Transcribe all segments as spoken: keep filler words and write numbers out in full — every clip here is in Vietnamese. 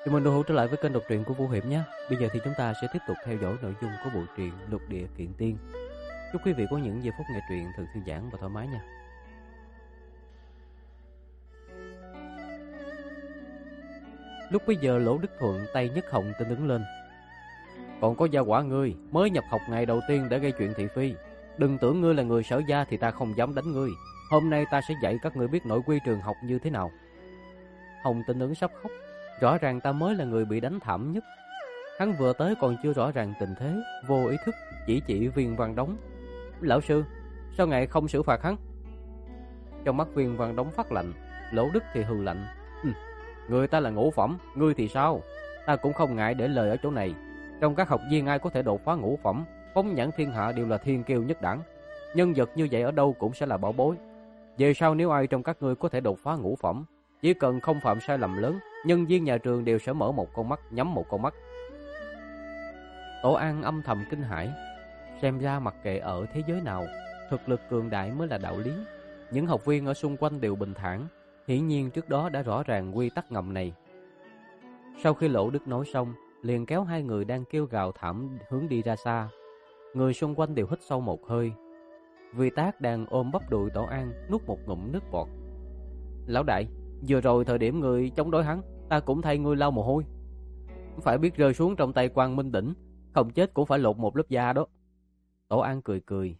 Chào mừng đồng hữu trở lại với kênh đọc truyện của Vũ Hiểm nhé. Bây giờ thì chúng ta sẽ tiếp tục theo dõi nội dung của bộ truyện Lục Địa Kiện Tiên. Chúc quý vị có những giây phút nghe truyện thật thư giãn và thoải mái nha. Lúc bấy giờ Lỗ Đức Thuận tay nhấc hồng tên đứng lên. Còn có gia quả ngươi mới nhập học ngày đầu tiên đã gây chuyện thị phi. Đừng tưởng ngươi là người Sở gia thì ta không dám đánh ngươi. Hôm nay ta sẽ dạy các ngươi biết nội quy trường học như thế nào. Hồng tên ứng sắp khóc. Rõ ràng ta mới là người bị đánh thảm nhất. Hắn vừa tới còn chưa rõ ràng tình thế, vô ý thức chỉ chỉ Viên Văn Đống. Lão sư, sao ngài không xử phạt hắn? Trong mắt Viên Văn Đống phát lạnh. Lỗ Đức thì hừ lạnh. Hừ, người ta là ngũ phẩm, ngươi thì sao? Ta cũng không ngại để lời ở chỗ này. Trong các học viên ai có thể đột phá ngũ phẩm, phóng nhãn thiên hạ đều là thiên kiêu nhất đẳng. Nhân vật như vậy ở đâu cũng sẽ là bảo bối. Về sau nếu ai trong các ngươi có thể đột phá ngũ phẩm, chỉ cần không phạm sai lầm lớn, nhân viên nhà trường đều sẽ mở một con mắt nhắm một con mắt. Tổ An âm thầm kinh hãi. Xem ra mặc kệ ở thế giới nào, thực lực cường đại mới là đạo lý. Những học viên ở xung quanh đều bình thản, hiển nhiên trước đó đã rõ ràng quy tắc ngầm này. Sau khi Lỗ Đức nói xong, liền kéo hai người đang kêu gào thảm hướng đi ra xa. Người xung quanh đều hít sâu một hơi. Vì Tác đang ôm bắp đùi Tổ An nuốt một ngụm nước bọt. Lão đại, vừa rồi thời điểm người chống đối hắn, ta cũng thay ngươi lau mồ hôi. Phải biết rơi xuống trong tay Quang Minh Đỉnh, không chết cũng phải lột một lớp da đó. Tổ An cười cười.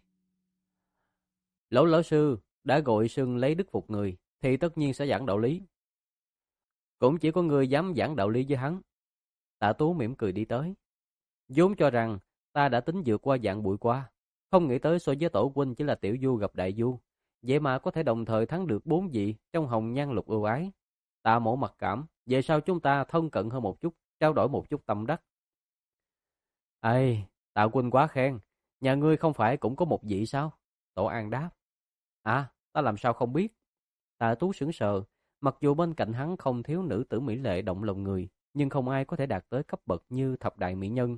Lỗ lão sư đã gọi sưng lấy đức phục người, thì tất nhiên sẽ giảng đạo lý. Cũng chỉ có người dám giảng đạo lý với hắn. Tạ Tú mỉm cười đi tới. Vốn cho rằng ta đã tính vượt qua dạng bụi qua, không nghĩ tới so với tổ huynh chỉ là tiểu du gặp đại du, vậy mà có thể đồng thời thắng được bốn vị trong hồng nhan lục ưu ái. Tạ mổ mặc cảm, về sau chúng ta thân cận hơn một chút, trao đổi một chút tâm đắc. Ê, Tạ huynh quá khen, nhà ngươi không phải cũng có một vị sao? Tổ An đáp. À, ta làm sao không biết? Tạ Tú sững sờ, mặc dù bên cạnh hắn không thiếu nữ tử mỹ lệ động lòng người, nhưng không ai có thể đạt tới cấp bậc như thập đại mỹ nhân.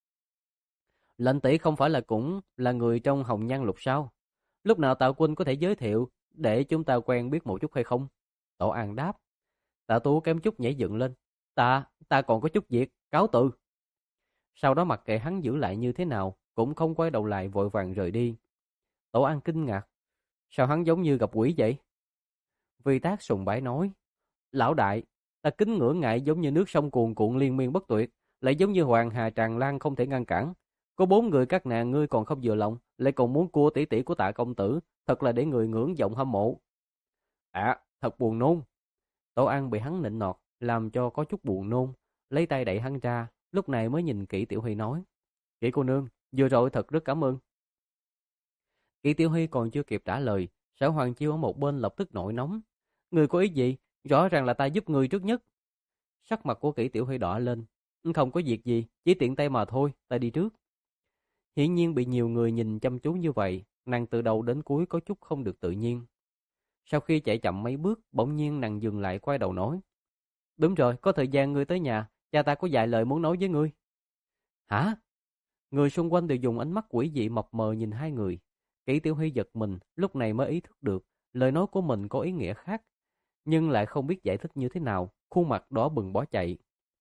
Lệnh tỷ không phải là cũng là người trong hồng nhan lục sao? Lúc nào Tạ huynh có thể giới thiệu để chúng ta quen biết một chút hay không? Tổ An đáp. Tạ Tú kém chút nhảy dựng lên. Ta, ta còn có chút việc, cáo từ. Sau đó mặc kệ hắn giữ lại như thế nào, cũng không quay đầu lại vội vàng rời đi. Tổ An kinh ngạc. Sao hắn giống như gặp quỷ vậy? Vi Tác sùng bái nói. Lão đại, ta kính ngưỡng ngại giống như nước sông cuồn cuộn liên miên bất tuyệt, lại giống như hoàng hà tràn lan không thể ngăn cản. Có bốn người các nàng ngươi còn không vừa lòng, lại còn muốn cua tỷ tỷ của Tạ công tử, thật là để người ngưỡng vọng hâm mộ. À, thật buồn nôn. Tổ An bị hắn nịnh nọt, làm cho có chút buồn nôn, lấy tay đẩy hắn ra, lúc này mới nhìn Kỷ Tiểu Huy nói. Kỷ cô nương, vừa rồi thật rất cảm ơn. Kỷ Tiểu Huy còn chưa kịp trả lời, Sở Hoàng Chiêu ở một bên lập tức nổi nóng. Người có ý gì? Rõ ràng là ta giúp người trước nhất. Sắc mặt của Kỷ Tiểu Huy đỏ lên. Không có việc gì, chỉ tiện tay mà thôi, ta đi trước. Hiển nhiên bị nhiều người nhìn chăm chú như vậy, nàng từ đầu đến cuối có chút không được tự nhiên. Sau khi chạy chậm mấy bước, bỗng nhiên nàng dừng lại quay đầu nói. Đúng rồi, có thời gian ngươi tới nhà, cha ta có vài lời muốn nói với ngươi. Hả? Người xung quanh đều dùng ánh mắt quỷ dị mập mờ nhìn hai người. Kỷ Tiểu Huy giật mình, lúc này mới ý thức được, lời nói của mình có ý nghĩa khác, nhưng lại không biết giải thích như thế nào, khuôn mặt đỏ bừng bỏ chạy.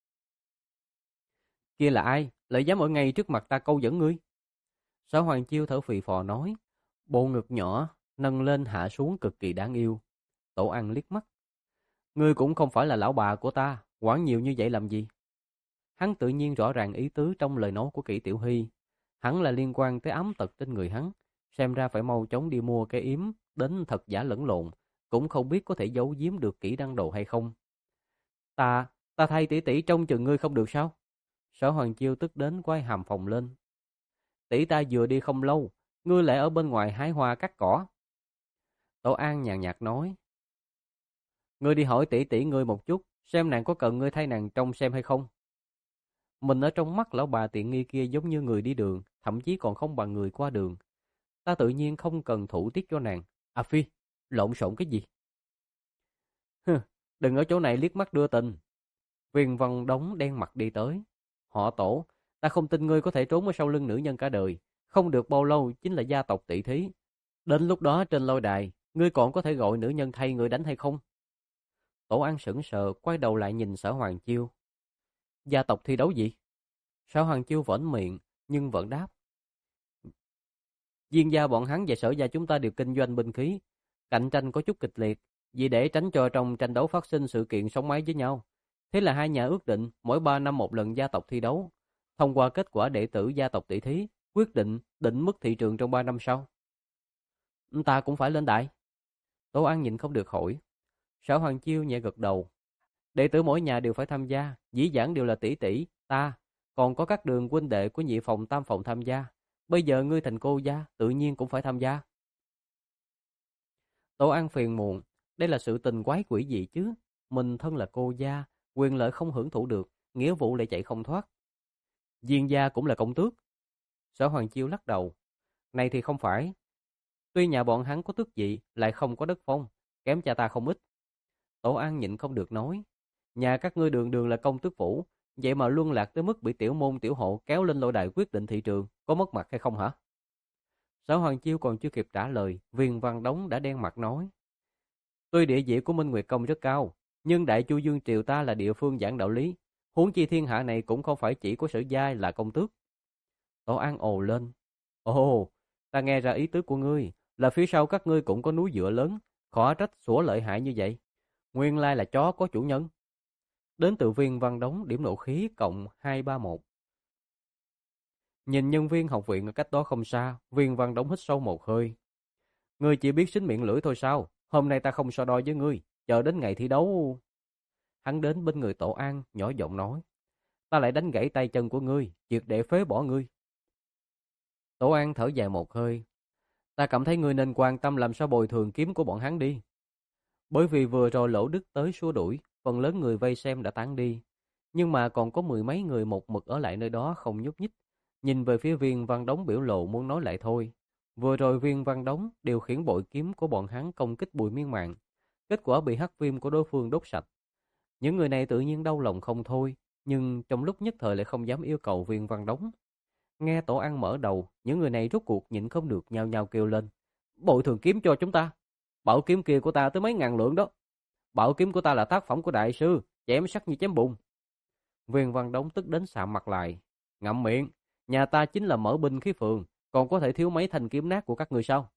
Kia là ai? Lại dám ở ngay trước mặt ta câu dẫn ngươi? Sở Hoàng Chiêu thở phì phò nói, bộ ngực nhỏ, nâng lên hạ xuống cực kỳ đáng yêu. Tổ An liếc mắt. Ngươi cũng không phải là lão bà của ta, quản nhiều như vậy làm gì? Hắn tự nhiên rõ ràng ý tứ trong lời nói của Kỷ Tiểu Huy. Hắn là liên quan tới ám tật trên người hắn, xem ra phải mau chóng đi mua cái yếm, đến thật giả lẫn lộn, cũng không biết có thể giấu giếm được kỹ đăng đồ hay không. Ta, ta thay tỷ tỷ trông chừng ngươi không được sao? Sở Hoàng Chiêu tức đến quay hàm phồng lên. Tỷ ta vừa đi không lâu, ngươi lại ở bên ngoài hái hoa cắt cỏ. Tổ An nhàn nhạt nói. Ngươi đi hỏi tỷ tỷ ngươi một chút, xem nàng có cần ngươi thay nàng trông xem hay không. Mình ở trong mắt lão bà tiện nghi kia giống như người đi đường, thậm chí còn không bằng người qua đường. Ta tự nhiên không cần thủ tiết cho nàng. À phi, lộn xộn cái gì? Hừ, đừng ở chỗ này liếc mắt đưa tình. Viên Văn Đống đen mặt đi tới. Họ Tổ, ta không tin ngươi có thể trốn ở sau lưng nữ nhân cả đời. Không được bao lâu chính là gia tộc tỷ thí. Đến lúc đó trên lôi đài, ngươi còn có thể gọi nữ nhân thay người đánh hay không? Tổ An sững sờ, quay đầu lại nhìn Sở Hoàng Chiêu. Gia tộc thi đấu gì? Sở Hoàng Chiêu vẫn miệng, nhưng vẫn đáp. Diên gia bọn hắn và Sở gia chúng ta đều kinh doanh binh khí, cạnh tranh có chút kịch liệt, vì để tránh cho trong tranh đấu phát sinh sự kiện sống mái với nhau. Thế là hai nhà ước định mỗi ba năm một lần gia tộc thi đấu, thông qua kết quả đệ tử gia tộc tỷ thí, quyết định định mức thị trường trong ba năm sau. Ta cũng phải lên đại. Tố An nhìn không được hỏi. Sở Hoàng Chiêu nhẹ gật đầu. Đệ tử mỗi nhà đều phải tham gia, dĩ dãn đều là tỷ tỷ, ta, còn có các đường huynh đệ của nhị phòng tam phòng tham gia. Bây giờ ngươi thành cô gia, tự nhiên cũng phải tham gia. Tố An phiền muộn, đây là sự tình quái quỷ gì chứ? Mình thân là cô gia, quyền lợi không hưởng thụ được, nghĩa vụ lại chạy không thoát. Diên gia cũng là công tước. Sở Hoàng Chiêu lắc đầu. Này thì không phải. Tuy nhà bọn hắn có tước vị, lại không có đất phong, kém cha ta không ít. Tổ An nhịn không được nói. Nhà các ngươi đường đường là công tước phủ, vậy mà luân lạc tới mức bị tiểu môn tiểu hộ kéo lên lôi đài quyết định thị trường, có mất mặt hay không hả? Sở Hoàng Chiêu còn chưa kịp trả lời, Viên Văn Đống đã đen mặt nói. Tuy địa vị của Minh Nguyệt Công rất cao, nhưng Đại Chu Dương Triều ta là địa phương giảng đạo lý, huống chi thiên hạ này cũng không phải chỉ có Sở gia là công tước. Tổ An ồ lên. Ồ, ta nghe ra ý tứ của ngươi, là phía sau các ngươi cũng có núi dựa lớn, khó trách sủa lợi hại như vậy. Nguyên lai là chó có chủ nhân. Đến từ Viên Văn Đống điểm nộ khí cộng hai ba một. Nhìn nhân viên học viện ở cách đó không xa, Viên Văn Đống hít sâu một hơi. Ngươi chỉ biết xính miệng lưỡi thôi sao? Hôm nay ta không so đo với ngươi, chờ đến ngày thi đấu. Hắn đến bên người Tổ An, nhỏ giọng nói. Ta lại đánh gãy tay chân của ngươi, triệt để phế bỏ ngươi. Tổ An thở dài một hơi. Ta cảm thấy ngươi nên quan tâm làm sao bồi thường kiếm của bọn hắn đi. Bởi vì vừa rồi Lỗ Đức tới xua đuổi, phần lớn người vây xem đã tán đi. Nhưng mà còn có mười mấy người một mực ở lại nơi đó không nhúc nhích. Nhìn về phía Viên Văn Đống biểu lộ muốn nói lại thôi. Vừa rồi Viên Văn Đống điều khiển bội kiếm của bọn hắn công kích Bùi Miên Mạn. Kết quả bị hắc viêm của đối phương đốt sạch. Những người này tự nhiên đau lòng không thôi, nhưng trong lúc nhất thời lại không dám yêu cầu Viên Văn Đống. Nghe Tổ An mở đầu, những người này rốt cuộc nhịn không được nhao nhao kêu lên. Bội thường kiếm cho chúng ta. Bảo kiếm kia của ta tới mấy ngàn lượng đó. Bảo kiếm của ta là tác phẩm của đại sư, chém sắc như chém bùn. Viên Văn Đống tức đến sạm mặt lại. Ngậm miệng, nhà ta chính là mở binh khí phường, còn có thể thiếu mấy thanh kiếm nát của các người sao?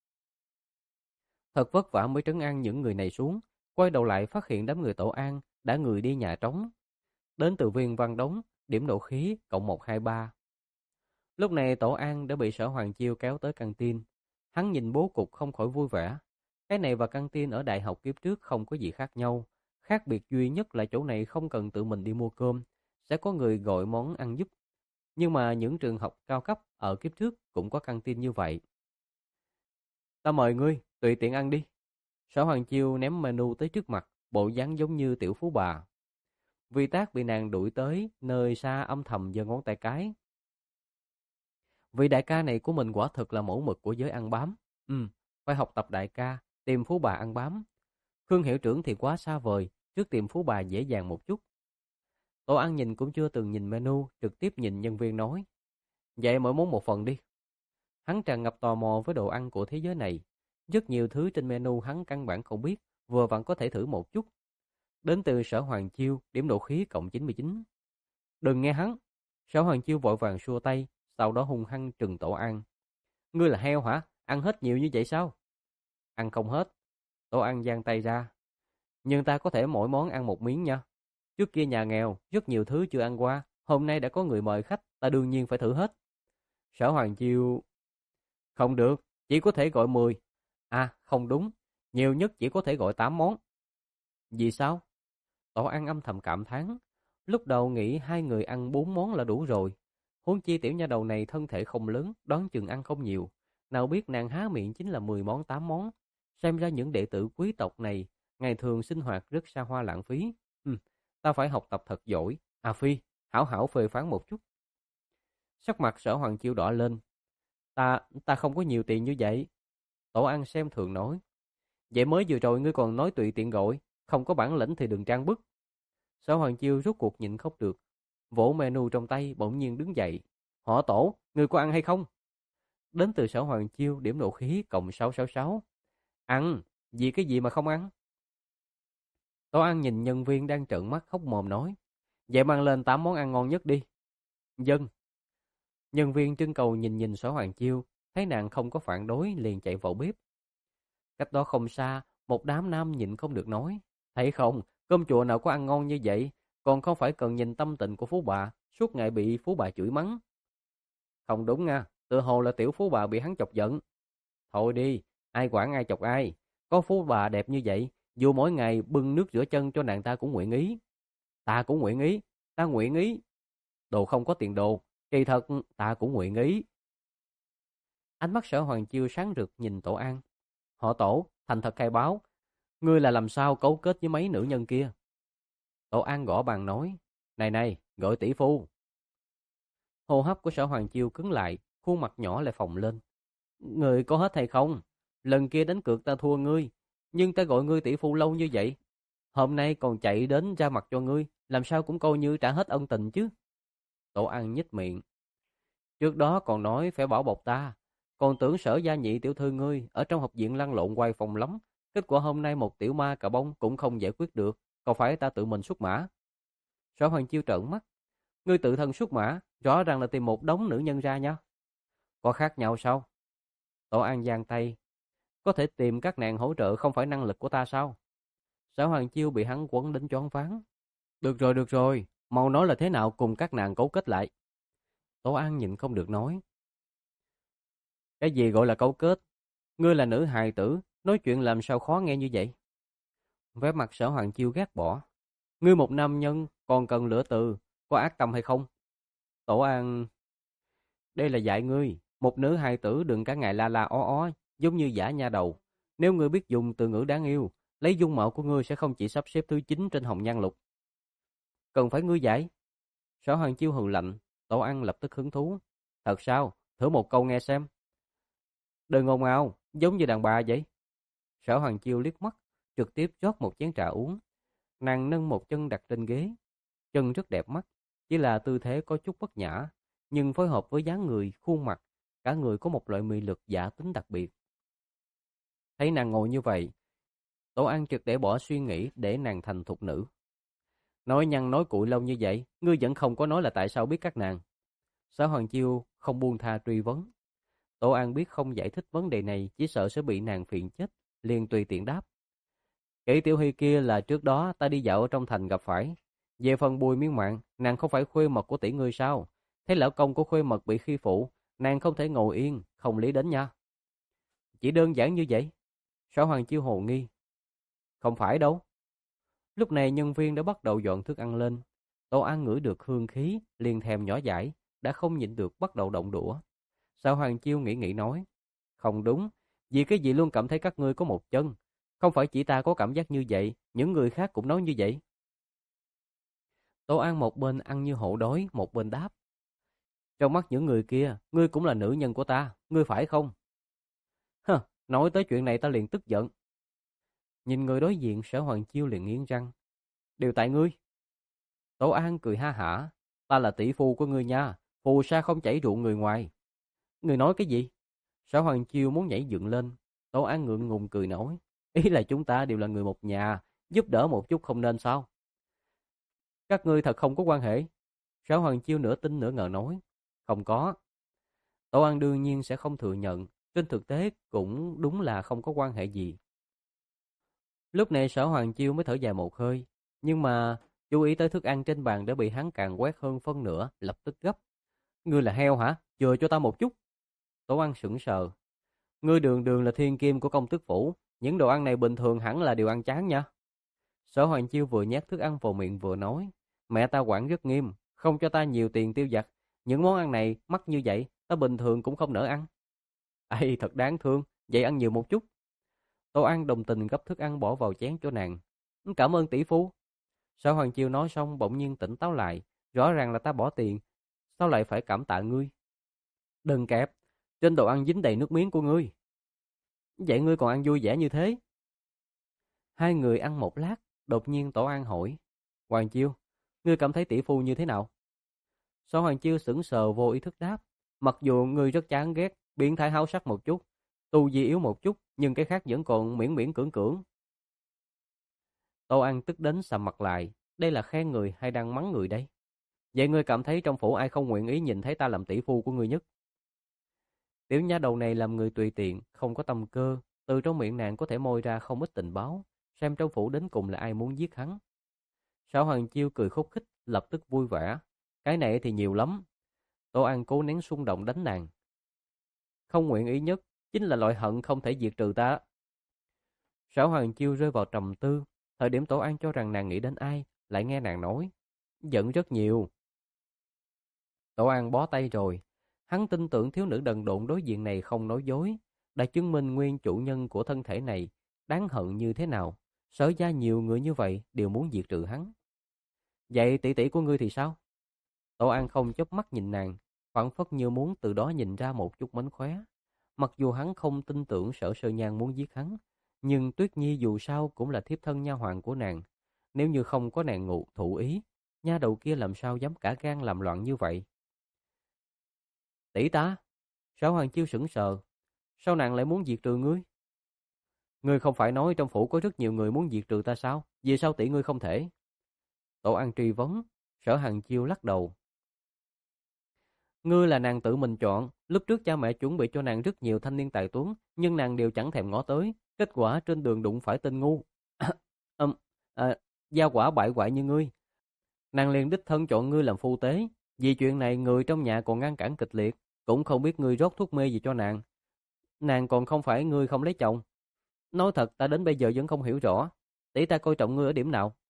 Thật vất vả mới trấn an những người này xuống, quay đầu lại phát hiện đám người Tổ An đã người đi nhà trống. Đến từ Viên Văn Đống, điểm nộ khí cộng một hai ba. Lúc này Tổ An đã bị Sở Hoàng Chiêu kéo tới căng tin. Hắn nhìn bố cục không khỏi vui vẻ. Cái này và căng tin ở đại học kiếp trước không có gì khác nhau. Khác biệt duy nhất là chỗ này không cần tự mình đi mua cơm, sẽ có người gọi món ăn giúp. Nhưng mà những trường học cao cấp ở kiếp trước cũng có căng tin như vậy. Ta mời ngươi, tùy tiện ăn đi. Sở Hoàng Chiêu ném menu tới trước mặt, bộ dáng giống như tiểu phú bà. Vi Tác bị nàng đuổi tới nơi xa âm thầm giơ ngón tay cái. Vị đại ca này của mình quả thực là mẫu mực của giới ăn bám. Ừ, phải học tập đại ca, tìm phú bà ăn bám. Khương hiệu trưởng thì quá xa vời, trước tìm phú bà dễ dàng một chút. Tổ ăn nhìn cũng chưa từng nhìn menu, trực tiếp nhìn nhân viên nói. Vậy mỗi món một phần đi. Hắn tràn ngập tò mò với đồ ăn của thế giới này. Rất nhiều thứ trên menu hắn căn bản không biết, vừa vặn có thể thử một chút. Đến từ Sở Hoàng Chiêu, điểm độ khí cộng chín mươi chín. Đừng nghe hắn. Sở Hoàng Chiêu vội vàng xua tay, sau đó hung hăng trừng Tổ An. Ngươi là heo hả? Ăn hết nhiều như vậy sao? Ăn không hết. Tổ An giang tay ra. Nhưng ta có thể mỗi món ăn một miếng nha. Trước kia nhà nghèo, rất nhiều thứ chưa ăn qua. Hôm nay đã có người mời khách, ta đương nhiên phải thử hết. Sở Hoàng Chiêu. Không được, chỉ có thể gọi mười. À, không đúng. Nhiều nhất chỉ có thể gọi tám món. Vì sao? Tổ An âm thầm cảm thán. Lúc đầu nghĩ hai người ăn bốn món là đủ rồi. Huống chi tiểu nha đầu này thân thể không lớn, đoán chừng ăn không nhiều. Nào biết nàng há miệng chính là mười món tám món. Xem ra những đệ tử quý tộc này ngày thường sinh hoạt rất xa hoa lãng phí. Ừ, ta phải học tập thật giỏi. À Phi, hảo hảo phê phán một chút. Sắc mặt Sở Hoàng Chiêu đỏ lên. Ta, ta không có nhiều tiền như vậy. Tổ An xem thường nói. Vậy mới vừa rồi ngươi còn nói tùy tiện gọi, không có bản lĩnh thì đừng trang bức. Sở Hoàng Chiêu rốt cuộc nhịn khóc được. Vỗ menu trong tay bỗng nhiên đứng dậy. Họ Tổ, ngươi có ăn hay không? Đến từ Sở Hoàng Chiêu điểm nộ khí cộng sáu sáu sáu. Ăn, vì cái gì mà không ăn? Tổ An nhìn nhân viên đang trợn mắt hốc mồm nói. Vậy mang lên tám món ăn ngon nhất đi. Dân. Nhân viên trưng cầu nhìn nhìn Sở Hoàng Chiêu, thấy nàng không có phản đối liền chạy vào bếp. Cách đó không xa, một đám nam nhịn không được nói. Thấy không, cơm chùa nào có ăn ngon như vậy, còn không phải cần nhìn tâm tình của phú bà, suốt ngày bị phú bà chửi mắng. Không đúng nha, tự hồ là tiểu phú bà bị hắn chọc giận. Thôi đi, ai quản ai chọc ai, có phú bà đẹp như vậy, dù mỗi ngày bưng nước rửa chân cho nàng ta cũng nguyện ý. Ta cũng nguyện ý, ta nguyện ý. Đồ không có tiền đồ, kỳ thật ta cũng nguyện ý. Ánh mắt Sở Hoàng Chiêu sáng rực nhìn Tổ An. Họ Tổ, thành thật khai báo, ngươi là làm sao cấu kết với mấy nữ nhân kia? Tổ An gõ bàn nói, này này, gọi tỷ phu. Hô hấp của Sở Hoàng Chiêu cứng lại, khuôn mặt nhỏ lại phồng lên. Ngươi có hết hay không? Lần kia đánh cược ta thua ngươi, nhưng ta gọi ngươi tỷ phu lâu như vậy. Hôm nay còn chạy đến ra mặt cho ngươi, làm sao cũng coi như trả hết ân tình chứ. Tổ An nhếch miệng. Trước đó còn nói phải bảo bọc ta, còn tưởng Sở gia nhị tiểu thư ngươi ở trong học viện lăn lộn quay phòng lắm. Kết quả hôm nay một tiểu ma cà bông cũng không giải quyết được, còn phải ta tự mình xuất mã. Sở Hoàng Chiêu trợn mắt. Ngươi tự thân xuất mã, rõ ràng là tìm một đống nữ nhân ra nha. Có khác nhau sao? Tổ An giang tay. Có thể tìm các nàng hỗ trợ không phải năng lực của ta sao? Sở Hoàng Chiêu bị hắn quấn đến choáng váng. Được rồi, được rồi, mau nói là thế nào cùng các nàng cấu kết lại. Tổ An nhịn không được nói. Cái gì gọi là cấu kết? Ngươi là nữ hài tử, nói chuyện làm sao khó nghe như vậy? Vẻ mặt Sở Hoàng Chiêu ghét bỏ. Ngươi một nam nhân, còn cần lửa từ, có ác tâm hay không? Tổ An... Đây là dạy ngươi, một nữ hài tử đừng cả ngày la la ó ó, giống như giả nha đầu. Nếu ngươi biết dùng từ ngữ đáng yêu, lấy dung mạo của ngươi sẽ không chỉ sắp xếp thứ chín trên hồng nhan lục. Cần phải ngươi giải. Sở Hoàng Chiêu hừ lạnh, Tổ An lập tức hứng thú. Thật sao? Thử một câu nghe xem. Đừng ồn ào, giống như đàn bà vậy. Sở Hoàng Chiêu liếc mắt, trực tiếp rót một chén trà uống. Nàng nâng một chân đặt trên ghế. Chân rất đẹp mắt, chỉ là tư thế có chút bất nhã, nhưng phối hợp với dáng người, khuôn mặt, cả người có một loại mị lực giả tính đặc biệt. Thấy nàng ngồi như vậy, Tổ An trực để bỏ suy nghĩ để nàng thành thục nữ. Nói nhăn nói cuội lâu như vậy, ngươi vẫn không có nói là tại sao biết các nàng. Sở Hoàng Chiêu không buông tha truy vấn. Tổ An biết không giải thích vấn đề này chỉ sợ sẽ bị nàng phiền chết, liền tùy tiện đáp. Kỷ Tiểu Hy kia là trước đó ta đi dạo ở trong thành gặp phải. Về phần Bùi Miên Mạn, nàng không phải khuê mật của tỷ ngươi sao? Thấy lão công của khuê mật bị khi phụ, nàng không thể ngồi yên, không lý đến nha. Chỉ đơn giản như vậy. Sở Hoàng Chiêu hồ nghi. Không phải đâu. Lúc này nhân viên đã bắt đầu dọn thức ăn lên. Tổ An ngửi được hương khí, liền thèm nhỏ dãi, đã không nhịn được bắt đầu động đũa. Sở Hoàng Chiêu nghĩ nghĩ nói. Không đúng, vì cái gì luôn cảm thấy các ngươi có một chân. Không phải chỉ ta có cảm giác như vậy, những người khác cũng nói như vậy. Tổ An một bên ăn như hổ đói, một bên đáp. Trong mắt những người kia, ngươi cũng là nữ nhân của ta, ngươi phải không? Hơ, nói tới chuyện này ta liền tức giận. Nhìn người đối diện, Sở Hoàng Chiêu liền nghiến răng. Đều tại ngươi. Tổ An cười ha hả. Ta là tỷ phu của ngươi nha, phù sa không chảy rượu người ngoài. Ngươi nói cái gì? Sở Hoàng Chiêu muốn nhảy dựng lên. Tổ An ngượng ngùng cười nói. Ý là chúng ta đều là người một nhà, giúp đỡ một chút không nên sao? Các ngươi thật không có quan hệ. Sở Hoàng Chiêu nửa tin nửa ngờ nói. Không có. Tổ An đương nhiên sẽ không thừa nhận. Trên thực tế cũng đúng là không có quan hệ gì. Lúc này Sở Hoàng Chiêu mới thở dài một hơi. Nhưng mà chú ý tới thức ăn trên bàn đã bị hắn càng quét hơn phân nửa, lập tức gấp. Ngươi là heo hả? Chừa cho ta một chút. Tổ An sững sờ. Ngươi đường đường là thiên kim của công tước phủ. Những đồ ăn này bình thường hẳn là điều ăn chán nha. Sở Hoàng Chiêu vừa nhét thức ăn vào miệng vừa nói. Mẹ ta quản rất nghiêm, không cho ta nhiều tiền tiêu vặt. Những món ăn này mắc như vậy, ta bình thường cũng không nỡ ăn. Ây, thật đáng thương, vậy ăn nhiều một chút. Tô An đồng tình gấp thức ăn bỏ vào chén cho nàng. Cảm ơn tỷ phú. Sở Hoàng Chiêu nói xong bỗng nhiên tỉnh táo lại. Rõ ràng là ta bỏ tiền, sao lại phải cảm tạ ngươi? Đừng kẹp, trên đồ ăn dính đầy nước miếng của ngươi. Vậy ngươi còn ăn vui vẻ như thế? Hai người ăn một lát, đột nhiên Tổ An hỏi. Hoàng Chiêu, ngươi cảm thấy tỷ phu như thế nào? Sở Hoàng Chiêu sững sờ vô ý thức đáp. Mặc dù ngươi rất chán ghét, biến thái háo sắc một chút, tu vi yếu một chút, nhưng cái khác vẫn còn miễn miễn cưỡng cưỡng. Tô An tức đến sầm mặt lại, đây là khen người hay đang mắng người đây? Vậy ngươi cảm thấy trong phủ ai không nguyện ý nhìn thấy ta làm tỷ phu của ngươi nhất? Tiểu nha đầu này làm người tùy tiện, không có tâm cơ, từ trong miệng nàng có thể moi ra không ít tình báo, xem trong phủ đến cùng là ai muốn giết hắn. Sở Hoàng Chiêu cười khúc khích, lập tức vui vẻ. Cái này thì nhiều lắm. Tô An cố nén xung động đánh nàng. Không nguyện ý nhất chính là loại hận không thể diệt trừ ta. Sở Hoàng Chiêu rơi vào trầm tư, thời điểm Tổ An cho rằng nàng nghĩ đến ai, lại nghe nàng nói. Giận rất nhiều. Tổ An bó tay rồi. Hắn tin tưởng thiếu nữ đần độn đối diện này không nói dối, đã chứng minh nguyên chủ nhân của thân thể này đáng hận như thế nào. Sở gia nhiều người như vậy đều muốn diệt trừ hắn. Vậy tỷ tỷ của ngươi thì sao? Tổ An không chớp mắt nhìn nàng, phảng phất như muốn từ đó nhìn ra một chút mánh khóe. Mặc dù hắn không tin tưởng Sở Sơ Nhan muốn giết hắn, nhưng Tuyết Nhi dù sao cũng là thiếp thân nha hoàn của nàng. Nếu như không có nàng ngụ thụ ý, nha đầu kia làm sao dám cả gan làm loạn như vậy? Tỷ ta? Sở Hoàng Chiêu sững sờ. Sao nàng lại muốn diệt trừ ngươi? Ngươi không phải nói trong phủ có rất nhiều người muốn diệt trừ ta sao? Vì sao tỷ ngươi không thể? Tổ An truy vấn. Sở Hoàng Chiêu lắc đầu. Ngươi là nàng tự mình chọn, lúc trước cha mẹ chuẩn bị cho nàng rất nhiều thanh niên tài tuấn, nhưng nàng đều chẳng thèm ngó tới, kết quả trên đường đụng phải tên ngu. um, à, Gia quả bại hoại như ngươi. Nàng liền đích thân chọn ngươi làm phu tế, vì chuyện này người trong nhà còn ngăn cản kịch liệt, cũng không biết ngươi rót thuốc mê gì cho nàng. Nàng còn không phải ngươi không lấy chồng. Nói thật ta đến bây giờ vẫn không hiểu rõ, tỷ ta coi trọng ngươi ở điểm nào?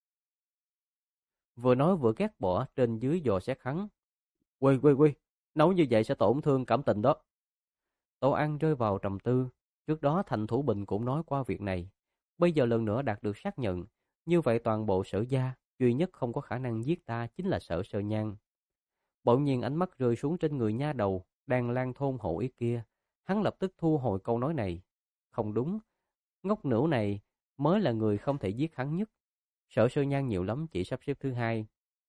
Vừa nói vừa ghét bỏ trên dưới dò xét hắn. Quy quy quy, nấu như vậy sẽ tổn thương cảm tình đó. Tô An rơi vào trầm tư, trước đó Thành Thủ Bình cũng nói qua việc này. Bây giờ lần nữa đạt được xác nhận, như vậy toàn bộ Sở gia, duy nhất không có khả năng giết ta chính là Sở Sơ Nhan. Bỗng nhiên ánh mắt rơi xuống trên người nha đầu, đang lang thôn hộ ý kia. Hắn lập tức thu hồi câu nói này. Không đúng, ngốc nửu này mới là người không thể giết hắn nhất. Sở Sơ Nhan nhiều lắm chỉ sắp xếp thứ hai.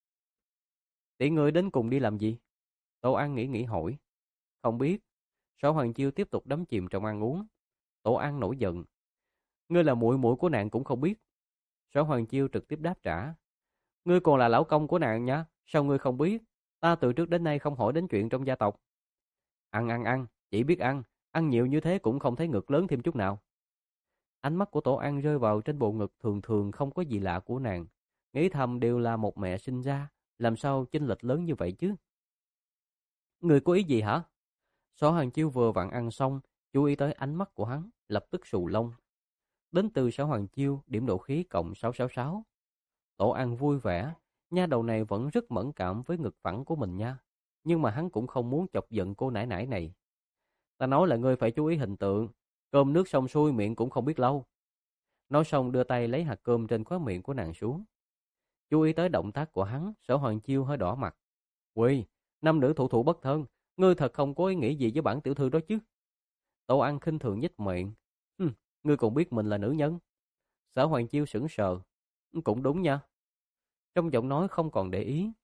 Tỷ ngươi đến cùng đi làm gì? Tô An nghĩ nghĩ hỏi. Không biết. Sở Hoàng Chiêu tiếp tục đắm chìm trong ăn uống. Tô An nổi giận. Ngươi là muội muội của nàng cũng không biết. Sở Hoàng Chiêu trực tiếp đáp trả. Ngươi còn là lão công của nàng nhá, sao ngươi không biết? Ta từ trước đến nay không hỏi đến chuyện trong gia tộc. Ăn ăn ăn, chỉ biết ăn, ăn nhiều như thế cũng không thấy ngực lớn thêm chút nào. Ánh mắt của Tổ An rơi vào trên bộ ngực thường thường không có gì lạ của nàng. Nghĩ thầm đều là một mẹ sinh ra, làm sao chênh lệch lớn như vậy chứ? Người có ý gì hả? Sở Hoàng Chiêu vừa vặn ăn xong, chú ý tới ánh mắt của hắn, lập tức xù lông. Đến từ Sở Hoàng Chiêu, điểm độ khí cộng sáu sáu sáu. Tổ An vui vẻ, nha đầu này vẫn rất mẫn cảm với ngực phẳng của mình nha. Nhưng mà hắn cũng không muốn chọc giận cô nải nải này. Ta nói là ngươi phải chú ý hình tượng, cơm nước xong xuôi miệng cũng không biết lâu. Nói xong đưa tay lấy hạt cơm trên khóe miệng của nàng xuống. Chú ý tới động tác của hắn, Sở Hoàng Chiêu hơi đỏ mặt. Quỳ, nam nữ thủ thủ bất thân, ngươi thật không có ý nghĩ gì với bản tiểu thư đó chứ? Tổ An khinh thường nhếch miệng. Hừ, ngươi còn biết mình là nữ nhân? Sở Hoàng Chiêu sững sờ. Cũng đúng nha. Trong giọng nói không còn để ý.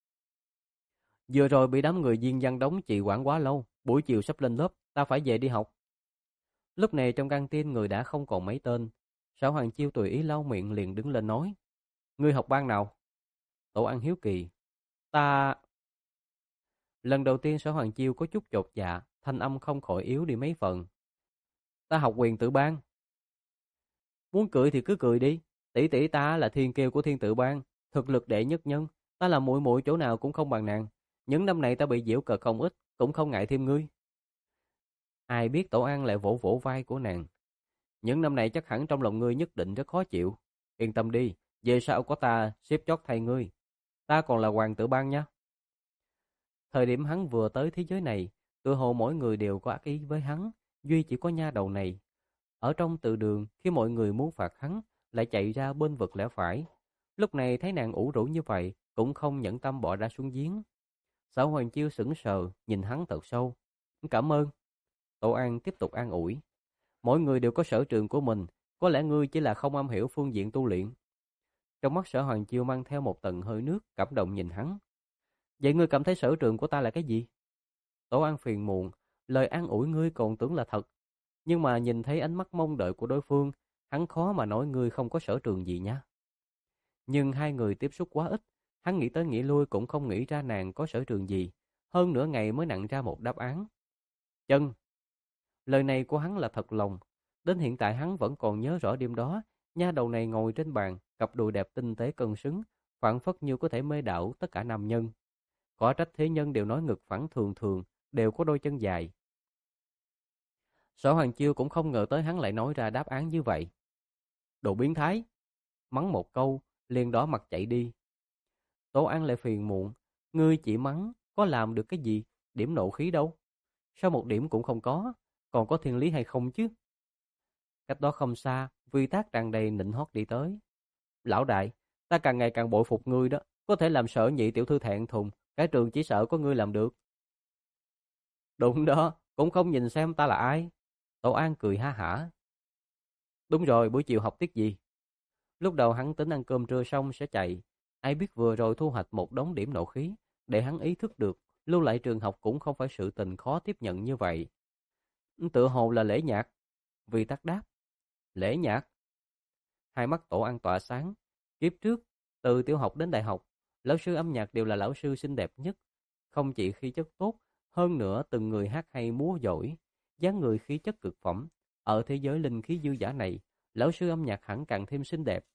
Vừa rồi bị đám người Diên Văn đóng trì hoãn quá lâu, buổi chiều sắp lên lớp, ta phải về đi học. Lúc này trong căng tin người đã không còn mấy tên. Sở Hoàng Chiêu tùy ý lau miệng liền đứng lên nói. Ngươi học ban nào? Tổ An hiếu kỳ. Ta... Lần đầu tiên Sở Hoàng Chiêu có chút chột dạ, thanh âm không khỏi yếu đi mấy phần. Ta học quyền tự ban. Muốn cười thì cứ cười đi, tỷ tỷ ta là thiên kiêu của thiên tự ban, thực lực đệ nhất nhân, ta là muội muội chỗ nào cũng không bằng nàng. Những năm này ta bị giễu cợt không ít, cũng không ngại thêm ngươi. Ai biết Tổ An lại vỗ vỗ vai của nàng. Những năm này chắc hẳn trong lòng ngươi nhất định rất khó chịu. Yên tâm đi, về sau có ta xếp chót thay ngươi. Ta còn là hoàng tử ban nha. Thời điểm hắn vừa tới thế giới này, tựa hồ mỗi người đều có ác ý với hắn, duy chỉ có nha đầu này. Ở trong tự đường, khi mọi người muốn phạt hắn, lại chạy ra bên vực lẽ phải. Lúc này thấy nàng ủ rũ như vậy, cũng không nhẫn tâm bỏ ra xuống giếng. Sở Hoàng Chiêu sững sờ, nhìn hắn thật sâu. Cảm ơn. Tổ An tiếp tục an ủi. Mỗi người đều có sở trường của mình, có lẽ ngươi chỉ là không am hiểu phương diện tu luyện. Trong mắt Sở Hoàng Chiêu mang theo một tầng hơi nước, cảm động nhìn hắn. Vậy ngươi cảm thấy sở trường của ta là cái gì? Tổ An phiền muộn, lời an ủi ngươi còn tưởng là thật. Nhưng mà nhìn thấy ánh mắt mong đợi của đối phương, hắn khó mà nói ngươi không có sở trường gì nha. Nhưng hai người tiếp xúc quá ít, hắn nghĩ tới nghĩ lui cũng không nghĩ ra nàng có sở trường gì. Hơn nửa ngày mới nặn ra một đáp án. Chân. Lời này của hắn là thật lòng. Đến hiện tại hắn vẫn còn nhớ rõ đêm đó, nha đầu này ngồi trên bàn, cặp đùi đẹp tinh tế cân xứng, phảng phất như có thể mê đảo tất cả nam nhân. Có trách thế nhân đều nói ngực phẳng thường thường, đều có đôi chân dài. Sở Hoàng Chiêu cũng không ngờ tới hắn lại nói ra đáp án như vậy. Đồ biến thái. Mắng một câu, liền đỏ mặt chạy đi. Tố An lại phiền muộn. Ngươi chỉ mắng, có làm được cái gì? Điểm nộ khí đâu? Sao một điểm cũng không có? Còn có thiên lý hay không chứ? Cách đó không xa, Vi Tác tràn đầy nịnh hót đi tới. Lão đại, ta càng ngày càng bội phục ngươi đó. Có thể làm Sở Nhị tiểu thư thẹn thùng. Cả trường chỉ sợ có ngươi làm được. Đúng đó, cũng không nhìn xem ta là ai. Tố An cười ha hả. Đúng rồi, buổi chiều học tiết gì? Lúc đầu hắn tính ăn cơm trưa xong sẽ chạy. Ai biết vừa rồi thu hoạch một đống điểm nộ khí. Để hắn ý thức được, lưu lại trường học cũng không phải sự tình khó tiếp nhận như vậy. Tự hồ là lễ nhạc. Vi Tắc đáp. Lễ nhạc? Hai mắt Tổ An tỏa sáng. Kiếp trước, từ tiểu học đến đại học, lão sư âm nhạc đều là lão sư xinh đẹp nhất. Không chỉ khí chất tốt, hơn nữa từng người hát hay múa giỏi, dáng người khí chất cực phẩm. Ở thế giới linh khí dư dả này, lão sư âm nhạc hẳn càng thêm xinh đẹp.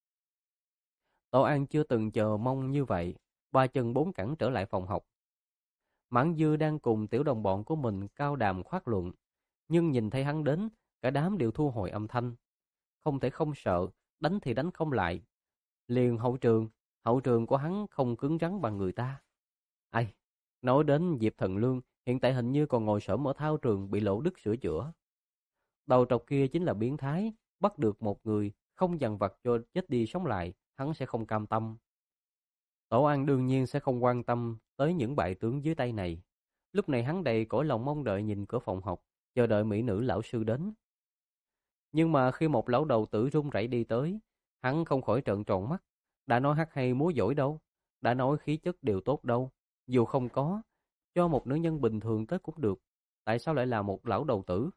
Tổ An chưa từng chờ mong như vậy, ba chân bốn cẳng trở lại phòng học. Mãn Dư đang cùng tiểu đồng bọn của mình cao đàm khoác luận, nhưng nhìn thấy hắn đến, cả đám đều thu hồi âm thanh. Không thể không sợ, đánh thì đánh không lại. Liền hậu trường, hậu trường của hắn không cứng rắn bằng người ta. Ai, nói đến Diệp Thần Lương, hiện tại hình như còn ngồi xổm ở thao trường bị Lỗ Đức sửa chữa. Đầu trọc kia chính là biến thái, bắt được một người, không dằn vặt cho chết đi sống lại, hắn sẽ không cam tâm. Tổ An đương nhiên sẽ không quan tâm tới những bại tướng dưới tay này. Lúc này hắn đầy cõi lòng mong đợi nhìn cửa phòng học, chờ đợi mỹ nữ lão sư đến. Nhưng mà khi một lão đầu tử run rẩy đi tới, hắn không khỏi trợn tròn mắt. Đã nói hát hay múa giỏi đâu, đã nói khí chất đều tốt đâu, dù không có, cho một nữ nhân bình thường tới cũng được, tại sao lại là một lão đầu tử?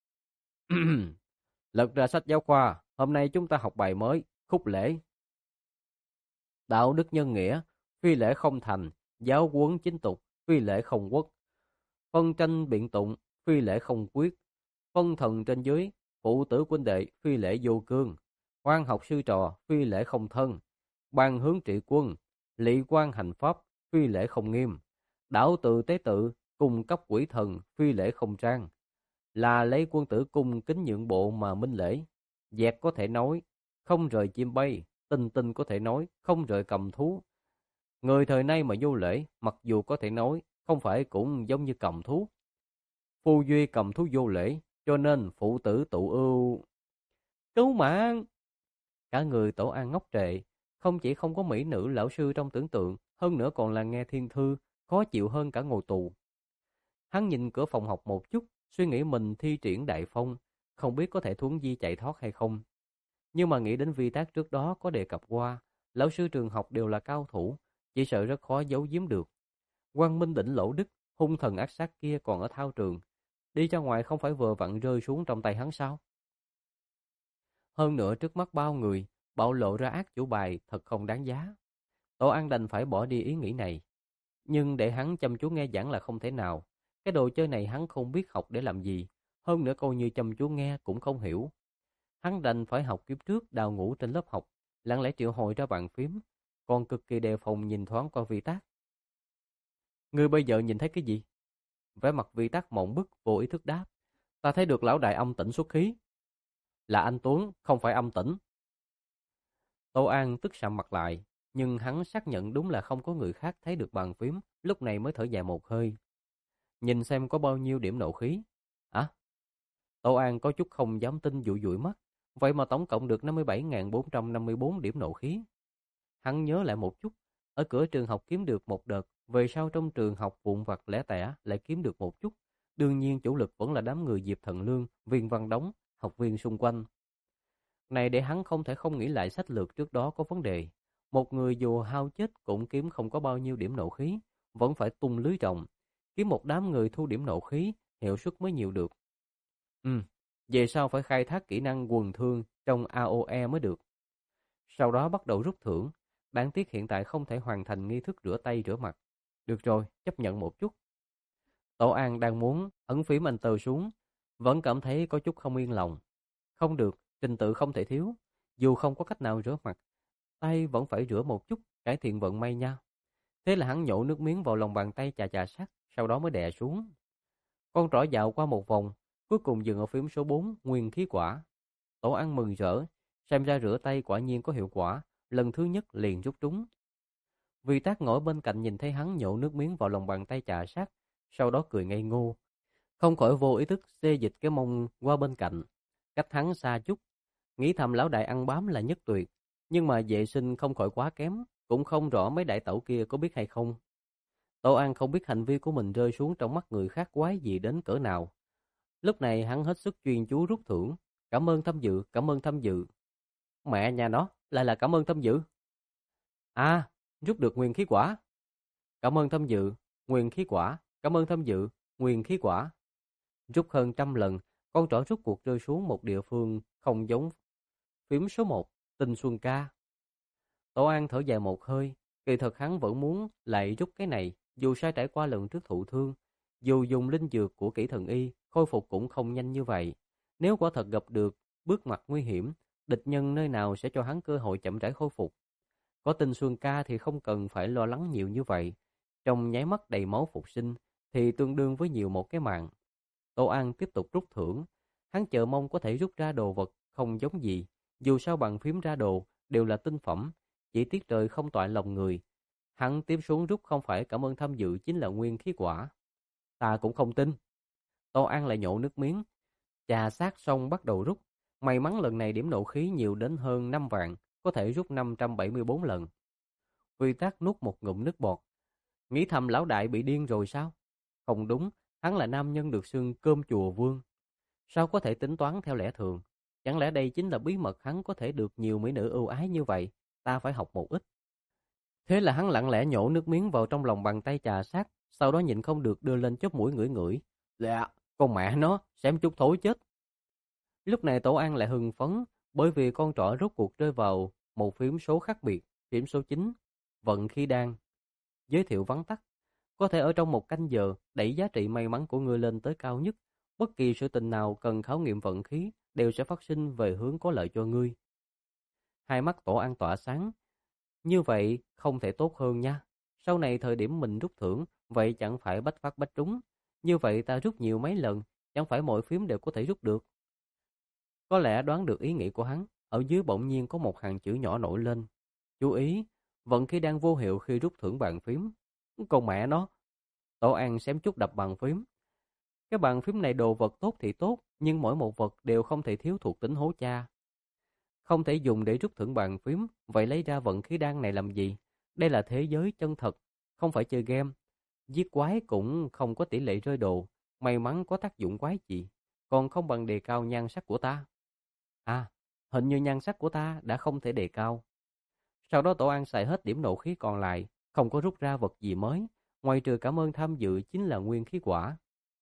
Lật ra sách giáo khoa, hôm nay chúng ta học bài mới, khúc lễ. Đạo đức nhân nghĩa, phi lễ không thành, giáo huấn chính tục, phi lễ không quốc. Phân tranh biện tụng, phi lễ không quyết. Phân thần trên dưới, phụ tử huynh đệ, phi lễ vô cương. Quan học sư trò, phi lễ không thân. Ban hướng trị quân, lỵ quan hành pháp, phi lễ không nghiêm. Đảo tự tế tự, cung cấp quỷ thần, phi lễ không trang. Là lấy quân tử cung kính nhượng bộ mà minh lễ. Dẹt có thể nói, không rời chim bay. Tinh tinh có thể nói, không rời cầm thú. Người thời nay mà vô lễ, mặc dù có thể nói, không phải cũng giống như cầm thú. Phu duy cầm thú vô lễ, cho nên phụ tử tụ ưu. Cứu mạng! Cả người Tổ An ngốc trệ, không chỉ không có mỹ nữ lão sư trong tưởng tượng, hơn nữa còn là nghe thiên thư, khó chịu hơn cả ngồi tù. Hắn nhìn cửa phòng học một chút, suy nghĩ mình thi triển đại phong, không biết có thể thuấn di chạy thoát hay không. Nhưng mà nghĩ đến Vi Tác trước đó có đề cập qua, lão sư trường học đều là cao thủ, chỉ sợ rất khó giấu giếm được. Quang Minh đỉnh Lỗ Đức, hung thần ác sát kia còn ở thao trường, đi ra ngoài không phải vừa vặn rơi xuống trong tay hắn sao? Hơn nữa trước mắt bao người, bạo lộ ra ác chủ bài thật không đáng giá. Tổ An đành phải bỏ đi ý nghĩ này. Nhưng để hắn chăm chú nghe giảng là không thể nào. Cái đồ chơi này hắn không biết học để làm gì. Hơn nữa câu như chăm chú nghe cũng không hiểu. Hắn đành phải học kiếp trước đào ngũ trên lớp học, lặng lẽ triệu hồi ra bàn phím, còn cực kỳ đề phòng nhìn thoáng qua Vi Tác. Ngươi bây giờ nhìn thấy cái gì? Vẻ mặt Vi Tác mộng bức vô ý thức đáp. Ta thấy được lão đại âm tĩnh xuất khí. Là anh Tuấn, không phải âm tĩnh. Tô An tức sạm mặt lại, nhưng hắn xác nhận đúng là không có người khác thấy được bàn phím, lúc này mới thở dài một hơi. Nhìn xem có bao nhiêu điểm nộ khí. À? Tô An có chút không dám tin dụi dụi mắt, vậy mà tổng cộng được năm mươi bảy nghìn bốn trăm năm mươi bốn điểm nộ khí. Hắn nhớ lại một chút, ở cửa trường học kiếm được một đợt, về sau trong trường học vụn vặt lẻ tẻ lại kiếm được một chút. Đương nhiên chủ lực vẫn là đám người Diệp Thần Lương, Viên Văn Đống, học viên xung quanh. Này để hắn không thể không nghĩ lại sách lược trước đó có vấn đề. Một người dù hao chết cũng kiếm không có bao nhiêu điểm nộ khí, vẫn phải tung lưới rộng. Kiếm một đám người thu điểm nộ khí, hiệu suất mới nhiều được. Ừ, về sau phải khai thác kỹ năng quần thương trong a o e mới được. Sau đó bắt đầu rút thưởng. Đáng tiếc hiện tại không thể hoàn thành nghi thức rửa tay rửa mặt. Được rồi, chấp nhận một chút. Tổ An đang muốn ấn phím enter xuống, vẫn cảm thấy có chút không yên lòng. Không được, trình tự không thể thiếu. Dù không có cách nào rửa mặt, tay vẫn phải rửa một chút, cải thiện vận may nha. Thế là hắn nhổ nước miếng vào lòng bàn tay chà chà sát, sau đó mới đè xuống. Con trỏ dạo qua một vòng, cuối cùng dừng ở phím số bốn, nguyên khí quả. Tổ An mừng rỡ, xem ra rửa tay quả nhiên có hiệu quả, lần thứ nhất liền rút trúng. Vì Tác ngồi bên cạnh nhìn thấy hắn nhổ nước miếng vào lòng bàn tay chà sát, sau đó cười ngây ngô. Không khỏi vô ý thức xê dịch cái mông qua bên cạnh, cách hắn xa chút, nghĩ thầm lão đại ăn bám là nhất tuyệt, nhưng mà vệ sinh không khỏi quá kém, cũng không rõ mấy đại tẩu kia có biết hay không. Tô An không biết hành vi của mình rơi xuống trong mắt người khác quái gì đến cỡ nào. Lúc này hắn hết sức chuyên chú rút thưởng. Cảm ơn tham dự, cảm ơn tham dự. Mẹ nhà nó, lại là cảm ơn tham dự. À, rút được nguyên khí quả. Cảm ơn tham dự, nguyên khí quả, cảm ơn tham dự, nguyên khí quả. Rút hơn trăm lần, con trỏ rút cuộc rơi xuống một địa phương không giống phím số một, Tinh Xuân Ca. Tổ An thở dài một hơi, kỳ thật hắn vẫn muốn lại rút cái này, dù sai trải qua lần trước thụ thương, dù dùng linh dược của kỹ thần y, khôi phục cũng không nhanh như vậy. Nếu quả thật gặp được bước ngoặt nguy hiểm, địch nhân nơi nào sẽ cho hắn cơ hội chậm rãi khôi phục. Có Tinh Xuân Ca thì không cần phải lo lắng nhiều như vậy. Trong nháy mắt đầy máu phục sinh thì tương đương với nhiều một cái mạng. Tô An tiếp tục rút thưởng, hắn chờ mong có thể rút ra đồ vật không giống gì, dù sao bằng phím ra đồ đều là tinh phẩm, chỉ tiếc trời không toại lòng người. Hắn tiếp xuống rút không phải cảm ơn tham dự chính là nguyên khí quả. Ta cũng không tin. Tô An lại nhổ nước miếng, chà sát xong bắt đầu rút. May mắn lần này điểm nộ khí nhiều đến hơn năm vạn, có thể rút năm trăm bảy mươi bốn lần. Quy Tắc nuốt một ngụm nước bọt, nghĩ thầm lão đại bị điên rồi sao? Không đúng, hắn là nam nhân được xưng cơm chùa vương. Sao có thể tính toán theo lẽ thường? Chẳng lẽ đây chính là bí mật hắn có thể được nhiều mỹ nữ ưu ái như vậy? Ta phải học một ít. Thế là hắn lặng lẽ nhổ nước miếng vào trong lòng bàn tay trà sát, sau đó nhịn không được đưa lên chóp mũi ngửi ngửi. Dạ, con mẹ nó, xem chút thối chết. Lúc này Tổ An lại hưng phấn, bởi vì con trỏ rốt cuộc rơi vào một phím số khác biệt, phím số chín, vận khí đan. Giới thiệu vắn tắt, có thể ở trong một canh giờ đẩy giá trị may mắn của ngươi lên tới cao nhất. Bất kỳ sự tình nào cần khảo nghiệm vận khí đều sẽ phát sinh về hướng có lợi cho ngươi. Hai mắt Tổ An tỏa sáng. Như vậy không thể tốt hơn nha. Sau này thời điểm mình rút thưởng, vậy chẳng phải bách phát bách trúng. Như vậy ta rút nhiều mấy lần, chẳng phải mọi phím đều có thể rút được. Có lẽ đoán được ý nghĩ của hắn, ở dưới bỗng nhiên có một hàng chữ nhỏ nổi lên. Chú ý, vận khí đang vô hiệu khi rút thưởng bàn phím. Con mẹ nó. Tổ An xém chút đập bàn phím. Cái bàn phím này đồ vật tốt thì tốt, nhưng mỗi một vật đều không thể thiếu thuộc tính hố cha. Không thể dùng để rút thưởng bàn phím, vậy lấy ra vận khí đan này làm gì? Đây là thế giới chân thật, không phải chơi game. Giết quái cũng không có tỷ lệ rơi đồ, may mắn có tác dụng quái gì, còn không bằng đề cao nhan sắc của ta. À, hình như nhan sắc của ta đã không thể đề cao. Sau đó Tổ An xài hết điểm nộ khí còn lại, không có rút ra vật gì mới, ngoài trừ cảm ơn tham dự chính là nguyên khí quả.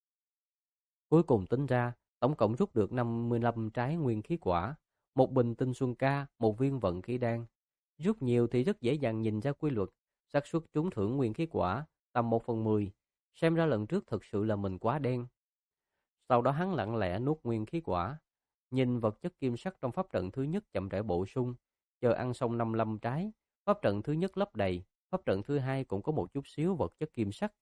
Cuối cùng tính ra, tổng cộng rút được năm mươi lăm trái nguyên khí quả, một bình tinh xuân ca, một viên vận khí đan. Rút nhiều thì rất dễ dàng nhìn ra quy luật, xác suất trúng thưởng nguyên khí quả tầm một phần mười, xem ra lần trước thực sự là mình quá đen. Sau đó hắn lặng lẽ nuốt nguyên khí quả, nhìn vật chất kim sắc trong pháp trận thứ nhất chậm rãi bổ sung, chờ ăn xong năm mươi lăm trái, pháp trận thứ nhất lấp đầy, pháp trận thứ hai cũng có một chút xíu vật chất kim sắc.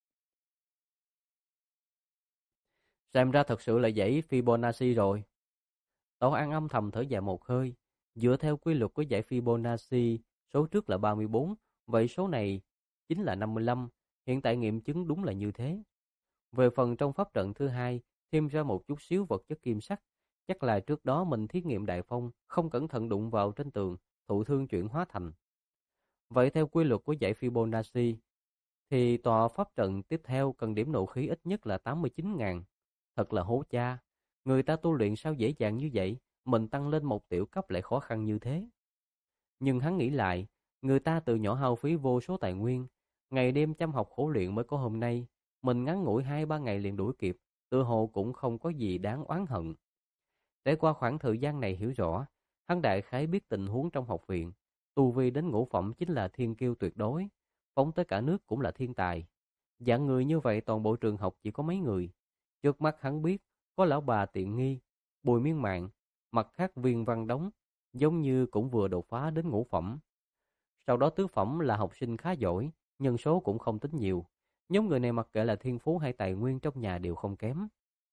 Xem ra thật sự là dãy Fibonacci rồi. Tổ An âm thầm thở dài một hơi, dựa theo quy luật của dãy Fibonacci, số trước là ba mươi bốn, vậy số này chính là năm mươi lăm, hiện tại nghiệm chứng đúng là như thế. Về phần trong pháp trận thứ hai, thêm ra một chút xíu vật chất kim sắc, chắc là trước đó mình thí nghiệm đại phong, không cẩn thận đụng vào trên tường, thụ thương chuyển hóa thành. Vậy theo quy luật của dãy Fibonacci, thì tòa pháp trận tiếp theo cần điểm nộ khí ít nhất là tám mươi chín nghìn. Thật là hố cha, người ta tu luyện sao dễ dàng như vậy, mình tăng lên một tiểu cấp lại khó khăn như thế. Nhưng hắn nghĩ lại, người ta từ nhỏ hao phí vô số tài nguyên, ngày đêm chăm học khổ luyện mới có hôm nay, mình ngắn ngủi hai ba ngày liền đuổi kịp, tựa hồ cũng không có gì đáng oán hận. Trải qua khoảng thời gian này hiểu rõ, Hắn đại khái biết tình huống trong học viện, tu vi đến ngũ phẩm chính là thiên kiêu tuyệt đối, phóng tới cả nước cũng là thiên tài. Dạng người như vậy toàn bộ trường học chỉ có mấy người. Trước mắt hắn biết, có lão bà tiện nghi, Bùi Miên Mạng, mặt khác Viên Văn Đống, giống như cũng vừa đột phá đến ngũ phẩm. Sau đó tứ phẩm là học sinh khá giỏi, nhân số cũng không tính nhiều. Nhóm người này mặc kệ là thiên phú hay tài nguyên trong nhà đều không kém.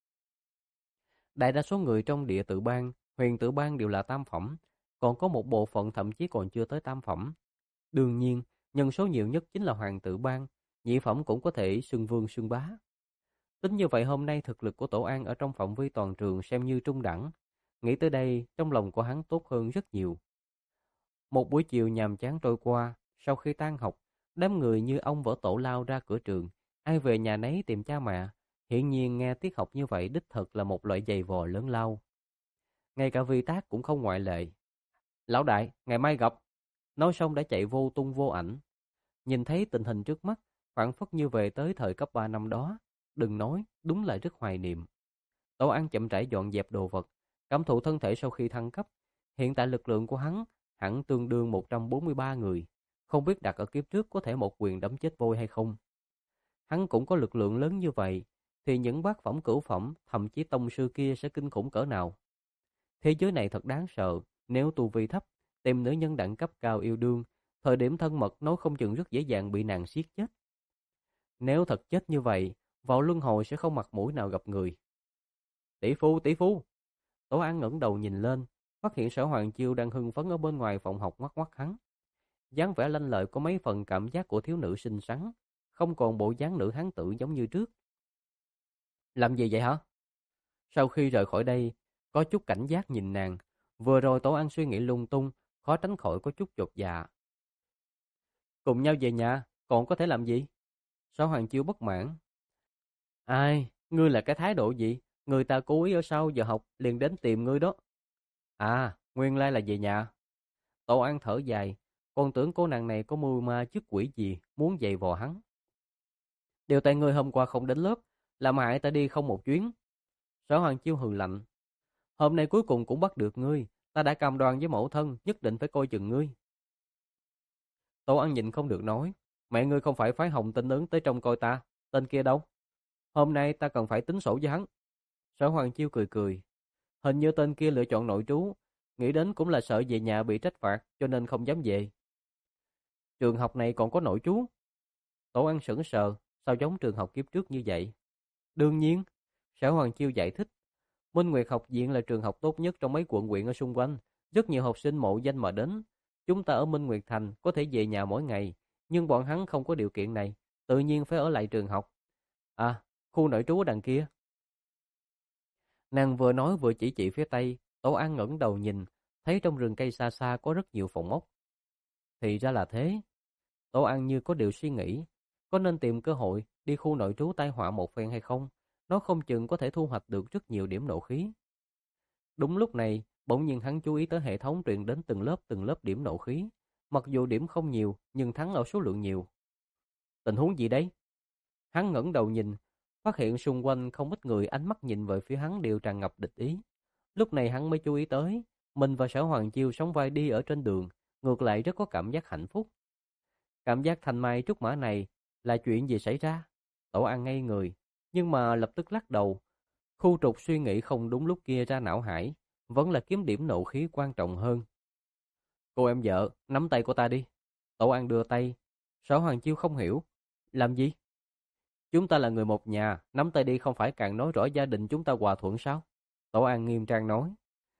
Đại đa số người trong địa tự bang, huyền tự bang đều là tam phẩm, còn có một bộ phận thậm chí còn chưa tới tam phẩm. Đương nhiên, nhân số nhiều nhất chính là hoàng tự bang, nhị phẩm cũng có thể xưng vương xưng bá. Tính như vậy hôm nay thực lực của Tổ An ở trong phạm vi toàn trường xem như trung đẳng. Nghĩ tới đây, trong lòng của hắn tốt hơn rất nhiều. Một buổi chiều nhàm chán trôi qua, sau khi tan học, đám người như ông vỡ tổ lao ra cửa trường, ai về nhà nấy tìm cha mẹ. Hiển nhiên nghe tiết học như vậy đích thực là một loại giày vò lớn lao. Ngay cả Vi Tác cũng không ngoại lệ. Lão đại, ngày mai gặp. Nói xong đã chạy vô tung vô ảnh. Nhìn thấy tình hình trước mắt, phảng phất như về tới thời cấp ba năm đó. Đừng nói, đúng là rất hoài niệm. Tổ An chậm rãi dọn dẹp đồ vật, cảm thụ thân thể sau khi thăng cấp. Hiện tại lực lượng của hắn hẳn tương đương một trăm bốn mươi ba người. Không biết đặt ở kiếp trước có thể một quyền đấm chết vôi hay không. Hắn cũng có lực lượng lớn như vậy, thì những bát phẩm cửu phẩm, thậm chí tông sư kia sẽ kinh khủng cỡ nào. Thế giới này thật đáng sợ, nếu tu vi thấp, tìm nữ nhân đẳng cấp cao yêu đương, thời điểm thân mật nói không chừng rất dễ dàng bị nàng siết chết. Nếu thật chết như vậy, vào luân hồi sẽ không mặt mũi nào gặp người. Tỷ phu, tỷ phu! Tổ An ngẩng đầu nhìn lên, phát hiện Sở Hoàng Chiêu đang hưng phấn ở bên ngoài phòng học ngoắc ngoắc hắn. Dáng vẻ lanh lợi có mấy phần cảm giác của thiếu nữ xinh xắn, không còn bộ dáng nữ hán tử giống như trước. Làm gì vậy hả? Sau khi rời khỏi đây, có chút cảnh giác nhìn nàng. Vừa rồi Tổ An suy nghĩ lung tung, khó tránh khỏi có chút chột dạ. Cùng nhau về nhà, còn có thể làm gì? Sở Hoàng Chiêu bất mãn. Ai, ngươi là cái thái độ gì? Người ta cố ý ở sau giờ học liền đến tìm ngươi đó. À, nguyên lai là về nhà. Tổ An thở dài, còn tưởng cô nàng này có mưu ma chức quỷ gì, muốn giày vò hắn. Điều tại ngươi hôm qua không đến lớp, làm hại ta đi không một chuyến. Sở Hoàng Chiêu hừ lạnh. Hôm nay cuối cùng cũng bắt được ngươi, ta đã cam đoan với mẫu thân, nhất định phải coi chừng ngươi. Tổ An nhịn không được nói, mẹ ngươi không phải phái Hồng Tinh ứng tới trông coi ta, tên kia đâu? Hôm nay ta cần phải tính sổ với hắn. Sở Hoàng Chiêu cười cười, hình như tên kia lựa chọn nội trú, nghĩ đến cũng là sợ về nhà bị trách phạt, cho nên không dám về. Trường học này còn có nội trú? Tổ An sững sờ, sao giống trường học kiếp trước như vậy? Đương nhiên, Sở Hoàng Chiêu giải thích, Minh Nguyệt học viện là trường học tốt nhất trong mấy quận huyện ở xung quanh, rất nhiều học sinh mộ danh mà đến. Chúng ta ở Minh Nguyệt Thành có thể về nhà mỗi ngày, nhưng bọn hắn không có điều kiện này, tự nhiên phải ở lại trường học. À, khu nội trú ở đằng kia. Nàng vừa nói vừa chỉ chỉ phía tây, Tổ An ngẩng đầu nhìn, thấy trong rừng cây xa xa có rất nhiều phòng ốc. Thì ra là thế. Tổ An như có điều suy nghĩ, có nên tìm cơ hội đi khu nội trú tai họa một phen hay không? Nó không chừng có thể thu hoạch được rất nhiều điểm nộ khí. Đúng lúc này, bỗng nhiên hắn chú ý tới hệ thống truyền đến từng lớp từng lớp điểm nộ khí. Mặc dù điểm không nhiều, nhưng thắng ở số lượng nhiều. Tình huống gì đấy? Hắn ngẩng đầu nhìn, phát hiện xung quanh không ít người ánh mắt nhìn về phía hắn đều tràn ngập địch ý. Lúc này hắn mới chú ý tới, mình và Sở Hoàng Chiêu sóng vai đi ở trên đường, ngược lại rất có cảm giác hạnh phúc. Cảm giác thanh mai trúc mã này là chuyện gì xảy ra? Tổ An ngây người, nhưng mà lập tức lắc đầu. Khu trục suy nghĩ không đúng lúc kia ra não hải, vẫn là kiếm điểm nộ khí quan trọng hơn. Cô em vợ, nắm tay của ta đi. Tổ An đưa tay. Sở Hoàng Chiêu không hiểu. Làm gì? Chúng ta là người một nhà, nắm tay đi không phải càng nói rõ gia đình chúng ta hòa thuận sao? Tổ An nghiêm trang nói.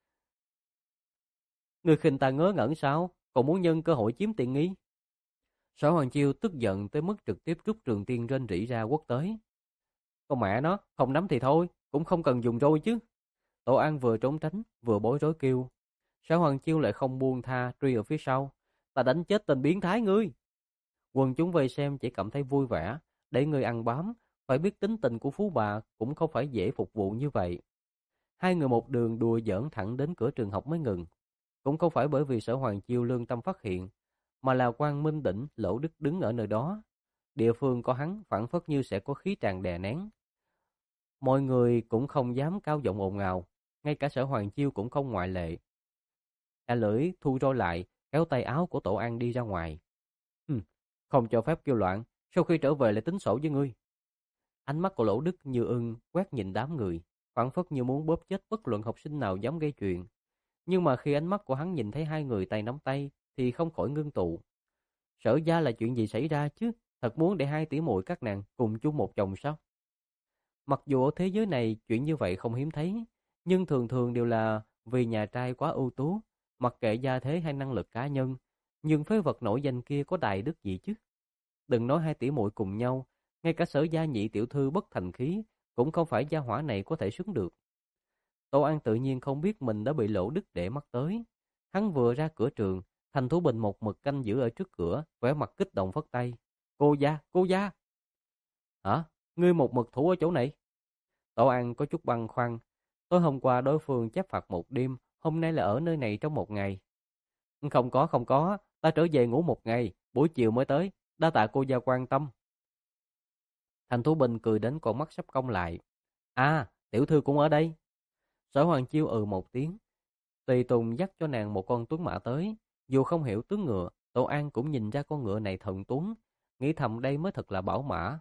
Người khinh ta ngớ ngẩn sao? Còn muốn nhân cơ hội chiếm tiện nghi? Sở Hoàng Chiêu tức giận tới mức trực tiếp rút trường tiên rên rỉ ra quất tới. Con mẹ nó, không nắm thì thôi, cũng không cần dùng roi chứ. Tổ An vừa trốn tránh, vừa bối rối kêu. Sở Hoàng Chiêu lại không buông tha, truy ở phía sau. Ta đánh chết tên biến thái ngươi. Quần chúng vây xem chỉ cảm thấy vui vẻ, để người ăn bám, phải biết tính tình của phú bà cũng không phải dễ phục vụ như vậy. Hai người một đường đùa giỡn thẳng đến cửa trường học mới ngừng. Cũng không phải bởi vì Sở Hoàng Chiêu lương tâm phát hiện, mà là Quang Minh Đỉnh Lỗ Đức đứng ở nơi đó. Địa phương có hắn phảng phất như sẽ có khí tràn đè nén. Mọi người cũng không dám cao giọng ồn ào, ngay cả Sở Hoàng Chiêu cũng không ngoại lệ. A Lưỡi thu roi lại, kéo tay áo của Tổ An đi ra ngoài. Hừm, không cho phép kêu loạn, sau khi trở về lại tính sổ với ngươi. Ánh mắt của Lỗ Đức như ưng quét nhìn đám người, phảng phất như muốn bóp chết bất luận học sinh nào dám gây chuyện. Nhưng mà khi ánh mắt của hắn nhìn thấy hai người tay nắm tay thì không khỏi ngưng tụ. Sở Gia là chuyện gì xảy ra chứ? Thật muốn để hai tỷ muội các nàng cùng chung một chồng sao? Mặc dù ở thế giới này chuyện như vậy không hiếm thấy, nhưng thường thường đều là vì nhà trai quá ưu tú, mặc kệ gia thế hay năng lực cá nhân, nhưng phế vật nổi danh kia có tài đức gì chứ? Đừng nói hai tỷ muội cùng nhau, ngay cả Sở Gia nhị tiểu thư bất thành khí cũng không phải gia hỏa này có thể xứng được. Tô An tự nhiên không biết mình đã bị Lỗ Đức để mắt tới. Hắn vừa ra cửa trường, Thành Thú Bình một mực canh giữ ở trước cửa, vẻ mặt kích động phất tay. Cô gia, cô gia. Hả? Ngươi một mực thủ ở chỗ này? Tô An có chút băn khoăn. Tối hôm qua đối phương chép phạt một đêm, hôm nay là ở nơi này trong một ngày. Không có, không có, ta trở về ngủ một ngày, buổi chiều mới tới, đa tạ cô gia quan tâm. Thành Thú Bình cười đến con mắt sắp cong lại. À, tiểu thư cũng ở đây. Sở Hoàng Chiêu ừ một tiếng. Tùy Tùng dắt cho nàng một con tuấn mã tới. Dù không hiểu tướng ngựa, Tô An cũng nhìn ra con ngựa này thần tuấn, nghĩ thầm đây mới thật là bảo mã.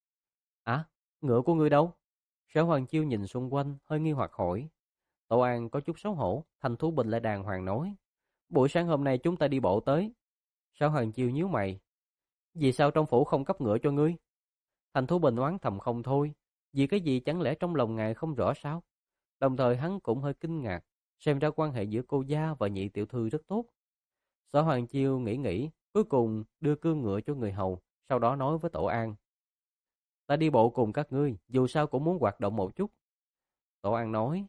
À, ngựa của ngươi đâu? Sở Hoàng Chiêu nhìn xung quanh, hơi nghi hoặc hỏi. Tô An có chút xấu hổ, Thành Thú Bình lại đàng hoàng nói. Buổi sáng hôm nay chúng ta đi bộ tới. Sở Hoàng Chiêu nhíu mày. Vì sao trong phủ không cấp ngựa cho ngươi? Thành Thú Bình oán thầm không thôi. Vì cái gì chẳng lẽ trong lòng ngài không rõ sao? Đồng thời hắn cũng hơi kinh ngạc, xem ra quan hệ giữa cô gia và nhị tiểu thư rất tốt. Sở Hoàng Chiêu nghĩ nghĩ, cuối cùng đưa cương ngựa cho người hầu, sau đó nói với Tổ An. Ta đi bộ cùng các ngươi, dù sao cũng muốn hoạt động một chút. Tổ An nói,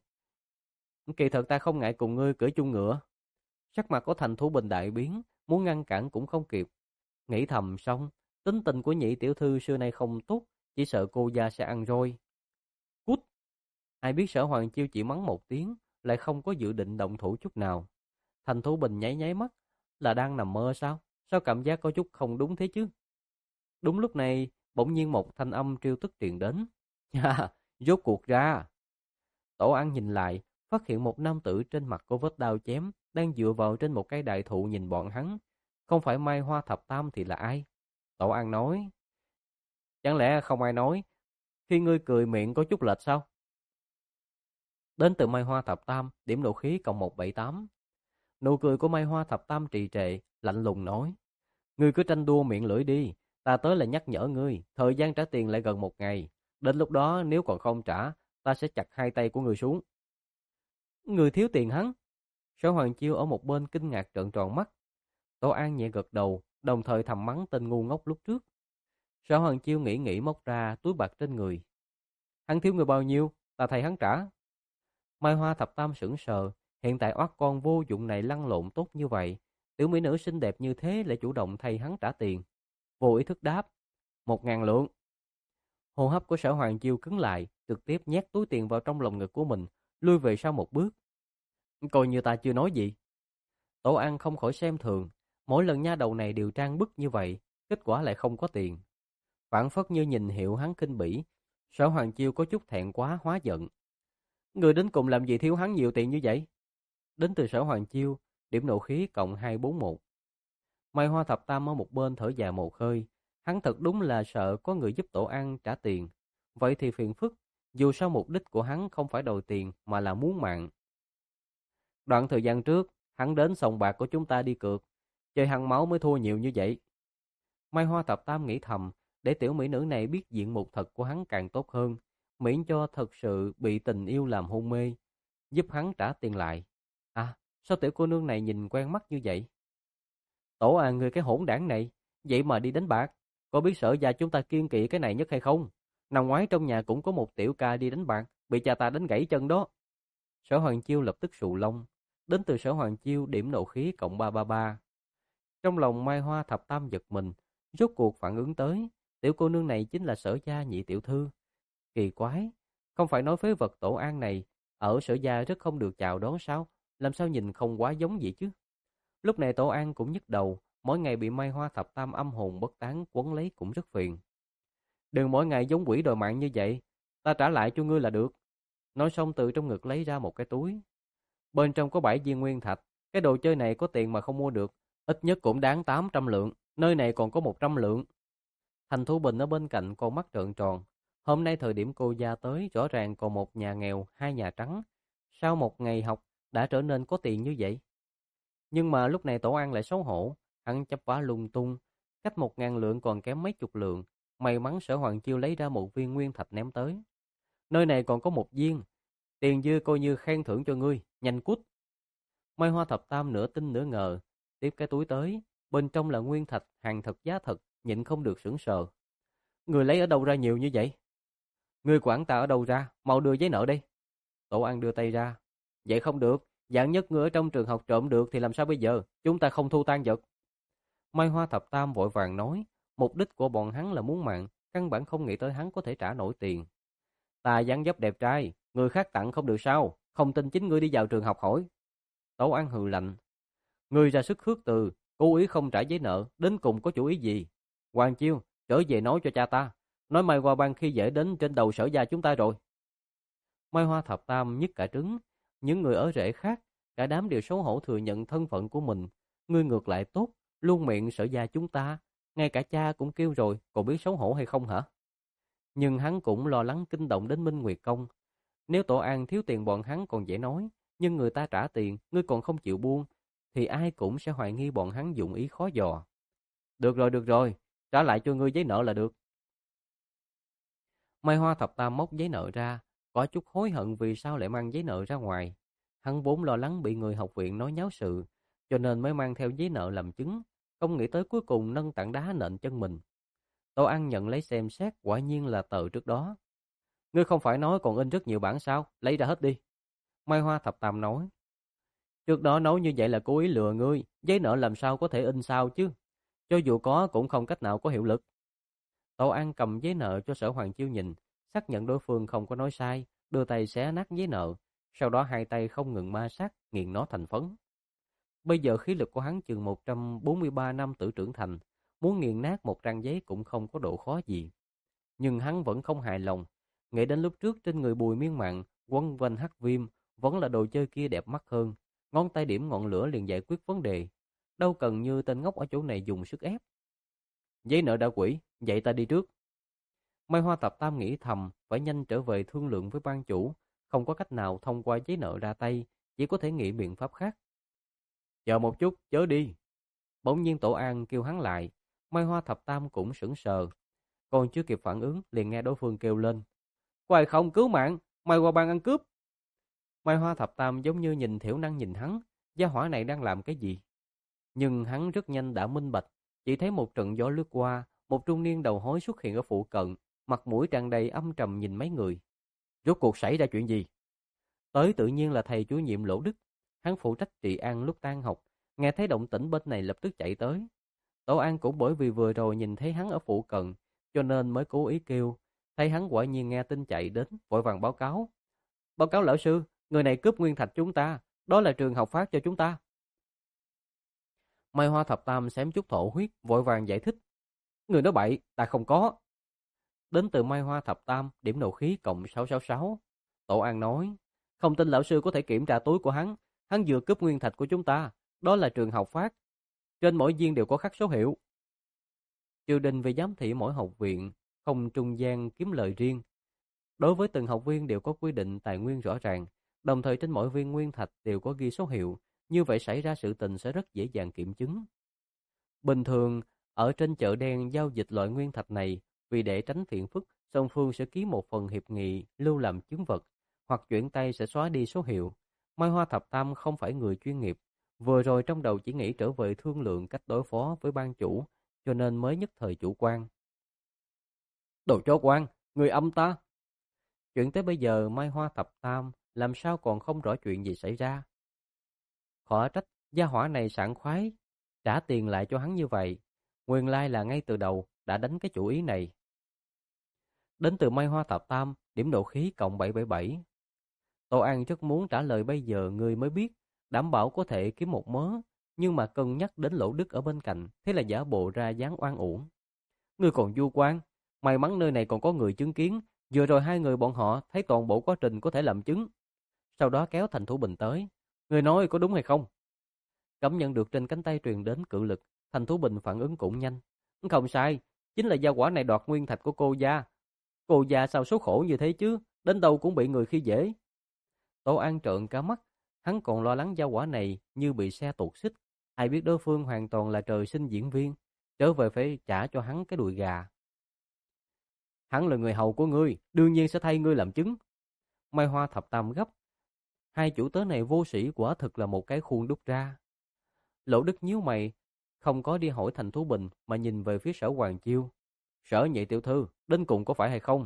kỳ thật ta không ngại cùng ngươi cưỡi chung ngựa. Sắc mặt của Thành Thú Bình đại biến, muốn ngăn cản cũng không kịp. Nghĩ thầm xong, tính tình của nhị tiểu thư xưa nay không tốt, chỉ sợ cô gia sẽ ăn roi. Cút! Ai biết Sở Hoàng Chiêu chỉ mắng một tiếng, lại không có dự định động thủ chút nào. Thành Thú Bình nháy nháy mắt, là đang nằm mơ sao? Sao cảm giác có chút không đúng thế chứ? Đúng lúc này, bỗng nhiên một thanh âm trêu tức truyền đến. Ha, rốt cuộc ra. Tổ An nhìn lại, phát hiện một nam tử trên mặt có vết đao chém, đang dựa vào trên một cây đại thụ nhìn bọn hắn. Không phải Mai Hoa Thập Tam thì là ai? Tổ An nói. Chẳng lẽ không ai nói, khi ngươi cười miệng có chút lệch sao? Đến từ Mai Hoa Thập Tam, điểm nộ khí cộng một bảy tám. Nụ cười của Mai Hoa Thập Tam trì trệ, lạnh lùng nói. Ngươi cứ tranh đua miệng lưỡi đi, ta tới là nhắc nhở ngươi, thời gian trả tiền lại gần một ngày. Đến lúc đó nếu còn không trả, ta sẽ chặt hai tay của ngươi xuống. Ngươi thiếu tiền hắn. Sở Hoàng Chiêu ở một bên kinh ngạc trợn tròn mắt. Tô An nhẹ gật đầu, đồng thời thầm mắng tên ngu ngốc lúc trước. Sở Hoàng Chiêu nghĩ nghĩ móc ra túi bạc trên người. Hắn thiếu người bao nhiêu, ta thay hắn trả. Mai Hoa Thập Tam sững sờ, hiện tại oát con vô dụng này lăn lộn tốt như vậy, tiểu mỹ nữ xinh đẹp như thế lại chủ động thay hắn trả tiền. Vô ý thức đáp, một ngàn lượng. Hô hấp của Sở Hoàng Chiêu cứng lại, trực tiếp nhét túi tiền vào trong lồng ngực của mình, lui về sau một bước. Coi như ta chưa nói gì. Tổ An không khỏi xem thường, mỗi lần nha đầu này đều trang bức như vậy, kết quả lại không có tiền. Phản phất như nhìn hiệu hắn kinh bỉ, Sở Hoàng Chiêu có chút thẹn quá hóa giận. Người đến cùng làm gì thiếu hắn nhiều tiền như vậy? Đến từ Sở Hoàng Chiêu, điểm nộ khí cộng hai bốn một. Mai Hoa Thập Tam ở một bên thở dài một hơi, hắn thật đúng là sợ có người giúp Tổ An trả tiền. Vậy thì phiền phức, dù sao mục đích của hắn không phải đòi tiền mà là muốn mạng. Đoạn thời gian trước, hắn đến sòng bạc của chúng ta đi cược, chơi hăng máu mới thua nhiều như vậy. Mai Hoa Thập Tam nghĩ thầm, để tiểu mỹ nữ này biết diện mục thật của hắn càng tốt hơn, miễn cho thật sự bị tình yêu làm hôn mê, giúp hắn trả tiền lại. À, sao tiểu cô nương này nhìn quen mắt như vậy? Tổ à, người cái hỗn đảng này, vậy mà đi đánh bạc, có biết Sở gia chúng ta kiêng kỵ cái này nhất hay không? Năm ngoái trong nhà cũng có một tiểu ca đi đánh bạc, bị cha ta đánh gãy chân đó. Sở Hoàng Chiêu lập tức sụ lông, đến từ Sở Hoàng Chiêu điểm nộ khí cộng ba ba ba. Trong lòng Mai Hoa Thập Tam giật mình, rốt cuộc phản ứng tới, tiểu cô nương này chính là Sở gia nhị tiểu thư. Kỳ quái, không phải nói phế vật Tổ An này ở Sở gia rất không được chào đón sao? Làm sao nhìn không quá giống vậy chứ? Lúc này Tổ An cũng nhức đầu, mỗi ngày bị Mai Hoa Thập Tam âm hồn bất tán quấn lấy cũng rất phiền. Đừng mỗi ngày giống quỷ đòi mạng như vậy, ta trả lại cho ngươi là được. Nói xong từ trong ngực lấy ra một cái túi. Bên trong có bảy viên nguyên thạch, Cái đồ chơi này có tiền mà không mua được, ít nhất cũng đáng tám trăm lượng, nơi này còn có một trăm lượng. Thành Thu Bình ở bên cạnh con mắt trợn tròn. Hôm nay thời điểm cô gia tới, rõ ràng còn một nhà nghèo, hai nhà trắng. Sau một ngày học, đã trở nên có tiền như vậy. Nhưng mà lúc này Tổ An lại xấu hổ, hắn chấp vá lung tung, cách một ngàn lượng còn kém mấy chục lượng. May mắn Sở Hoàng Chiêu lấy ra một viên nguyên thạch ném tới. Nơi này còn có một viên, tiền dư coi như khen thưởng cho ngươi, nhanh cút. Mai Hoa Thập Tam nửa tin nửa ngờ, tiếp cái túi tới, bên trong là nguyên thạch, hàng thật giá thật, nhịn không được sững sờ. Người lấy ở đâu ra nhiều như vậy? Người quản ta ở đâu ra, mau đưa giấy nợ đây. Tổ An đưa tay ra. Vậy không được, dạng nhất người ở trong trường học trộm được thì làm sao bây giờ, chúng ta không thu tan vật. Mai Hoa Thập Tam vội vàng nói, mục đích của bọn hắn là muốn mạng, căn bản không nghĩ tới hắn có thể trả nổi tiền. Ta dáng dấp đẹp trai, người khác tặng không được sao, không tin chính ngươi đi vào trường học hỏi. Tổ An hừ lạnh. Ngươi ra sức khước từ, cố ý không trả giấy nợ, đến cùng có chủ ý gì? Hoàng Chiêu, trở về nói cho cha ta, nói Mai Hoa Bang khi dễ đến trên đầu Sở gia chúng ta rồi. Mai Hoa Thập Tam nhức cả trứng, những người ở rễ khác, cả đám đều xấu hổ thừa nhận thân phận của mình. Ngươi ngược lại tốt, luôn miệng Sở gia chúng ta, ngay cả cha cũng kêu rồi, còn biết xấu hổ hay không hả? Nhưng hắn cũng lo lắng kinh động đến Minh Nguyệt Công. Nếu Tổ An thiếu tiền bọn hắn còn dễ nói, nhưng người ta trả tiền, ngươi còn không chịu buông, thì ai cũng sẽ hoài nghi bọn hắn dụng ý khó dò. Được rồi, được rồi, trả lại cho ngươi giấy nợ là được. Mai Hoa Thập Tam móc giấy nợ ra, có chút hối hận vì sao lại mang giấy nợ ra ngoài. Hắn vốn lo lắng bị người học viện nói nháo sự, cho nên mới mang theo giấy nợ làm chứng, không nghĩ tới cuối cùng nâng tảng đá nện chân mình. Tô An nhận lấy xem xét, quả nhiên là tờ trước đó. Ngươi không phải nói còn in rất nhiều bản sao, lấy ra hết đi. Mai Hoa Thập Tam nói. Trước đó nói như vậy là cố ý lừa ngươi, giấy nợ làm sao có thể in sao chứ. Cho dù có cũng không cách nào có hiệu lực. Tô An cầm giấy nợ cho Sở Hoàng Chiêu nhìn, xác nhận đối phương không có nói sai, đưa tay xé nát giấy nợ, sau đó hai tay không ngừng ma sát, nghiền nó thành phấn. Bây giờ khí lực của hắn chừng một trăm bốn mươi ba năm tử trưởng thành, muốn nghiền nát một trang giấy cũng không có độ khó gì. Nhưng hắn vẫn không hài lòng, nghĩ đến lúc trước trên người Bùi Miên Mạn, quấn quanh hắc viêm, vẫn là đồ chơi kia đẹp mắt hơn, ngón tay điểm ngọn lửa liền giải quyết vấn đề. Đâu cần như tên ngốc ở chỗ này dùng sức ép. Giấy nợ đã quỷ, vậy ta đi trước. Mai Hoa Thập Tam nghĩ thầm, phải nhanh trở về thương lượng với ban chủ, không có cách nào thông qua giấy nợ ra tay, chỉ có thể nghĩ biện pháp khác. Chờ một chút, chớ đi. Bỗng nhiên Tổ An kêu hắn lại, Mai Hoa Thập Tam cũng sững sờ. Còn chưa kịp phản ứng, liền nghe đối phương kêu lên. Có ai không cứu mạng, Mai Hoa Bang ăn cướp. Mai Hoa Thập Tam giống như nhìn thiểu năng nhìn hắn, gia hỏa này đang làm cái gì? Nhưng hắn rất nhanh đã minh bạch, chỉ thấy một trận gió lướt qua, một trung niên đầu hối xuất hiện ở phụ cận, mặt mũi tràn đầy âm trầm nhìn mấy người. Rốt cuộc xảy ra chuyện gì? Tới tự nhiên là thầy chủ nhiệm Lỗ Đức, hắn phụ trách trị an lúc tan học, nghe thấy động tĩnh bên này lập tức chạy tới. Tổ An cũng bởi vì vừa rồi nhìn thấy hắn ở phụ cận, cho nên mới cố ý kêu, thấy hắn quả nhiên nghe tin chạy đến, vội vàng báo cáo. Báo cáo lão sư, người này cướp nguyên thạch chúng ta, đó là trường học phát cho chúng ta. Mai Hoa Thập Tam xém chút thổ huyết, vội vàng giải thích. Người nói bậy, ta không có. Đến từ Mai Hoa Thập Tam, điểm nộ khí cộng sáu sáu sáu. Tổ An nói, không tin lão sư có thể kiểm tra túi của hắn, hắn vừa cướp nguyên thạch của chúng ta, đó là trường học phát. Trên mỗi viên đều có khắc số hiệu. Triều đình về giám thị mỗi học viện, không trung gian kiếm lời riêng. Đối với từng học viên đều có quy định tài nguyên rõ ràng, đồng thời trên mỗi viên nguyên thạch đều có ghi số hiệu, như vậy xảy ra sự tình sẽ rất dễ dàng kiểm chứng. Bình thường, ở trên chợ đen giao dịch loại nguyên thạch này, vì để tránh phiền phức, song phương sẽ ký một phần hiệp nghị lưu làm chứng vật, hoặc chuyển tay sẽ xóa đi số hiệu. Mai Hoa Thập Tam không phải người chuyên nghiệp, vừa rồi trong đầu chỉ nghĩ trở về thương lượng cách đối phó với ban chủ, cho nên mới nhất thời chủ quan. Đồ chó quan, người âm ta! Chuyện tới bây giờ Mai Hoa Thập Tam làm sao còn không rõ chuyện gì xảy ra. Khó trách gia hỏa này sảng khoái trả tiền lại cho hắn như vậy, nguyên lai là ngay từ đầu đã đánh cái chủ ý này. Đến từ Mai Hoa Thập Tam, điểm độ khí cộng bảy bảy bảy. Tô An rất muốn trả lời bây giờ người mới biết, đảm bảo có thể kiếm một mớ, nhưng mà cân nhắc đến Lỗ Đức ở bên cạnh, thế là giả bộ ra dáng oan uổng. Ngươi còn vu quan, may mắn nơi này còn có người chứng kiến, vừa rồi hai người bọn họ thấy toàn bộ quá trình có thể làm chứng. Sau đó kéo Thành Thủ Bình tới. Ngươi nói có đúng hay không? Cảm nhận được trên cánh tay truyền đến cự lực, Thành Thú Bình phản ứng cũng nhanh. Không sai, chính là gia hỏa này đoạt nguyên thạch của cô gia. Cô gia sao số khổ như thế chứ, đến đâu cũng bị người khi dễ. Tô An trợn cả mắt, hắn còn lo lắng gia hỏa này như bị xe tuột xích. Ai biết đối phương hoàn toàn là trời sinh diễn viên, trở về phải trả cho hắn cái đùi gà. Hắn là người hầu của ngươi, đương nhiên sẽ thay ngươi làm chứng. Mai Hoa thập tam gấp. Hai chủ tớ này vô sĩ quả thực là một cái khuôn đúc ra. Lỗ Đức nhíu mày, không có đi hỏi Thành Thú Bình mà nhìn về phía Sở Hoàng Chiêu. Sở nhị tiểu thư, đến cùng có phải hay không?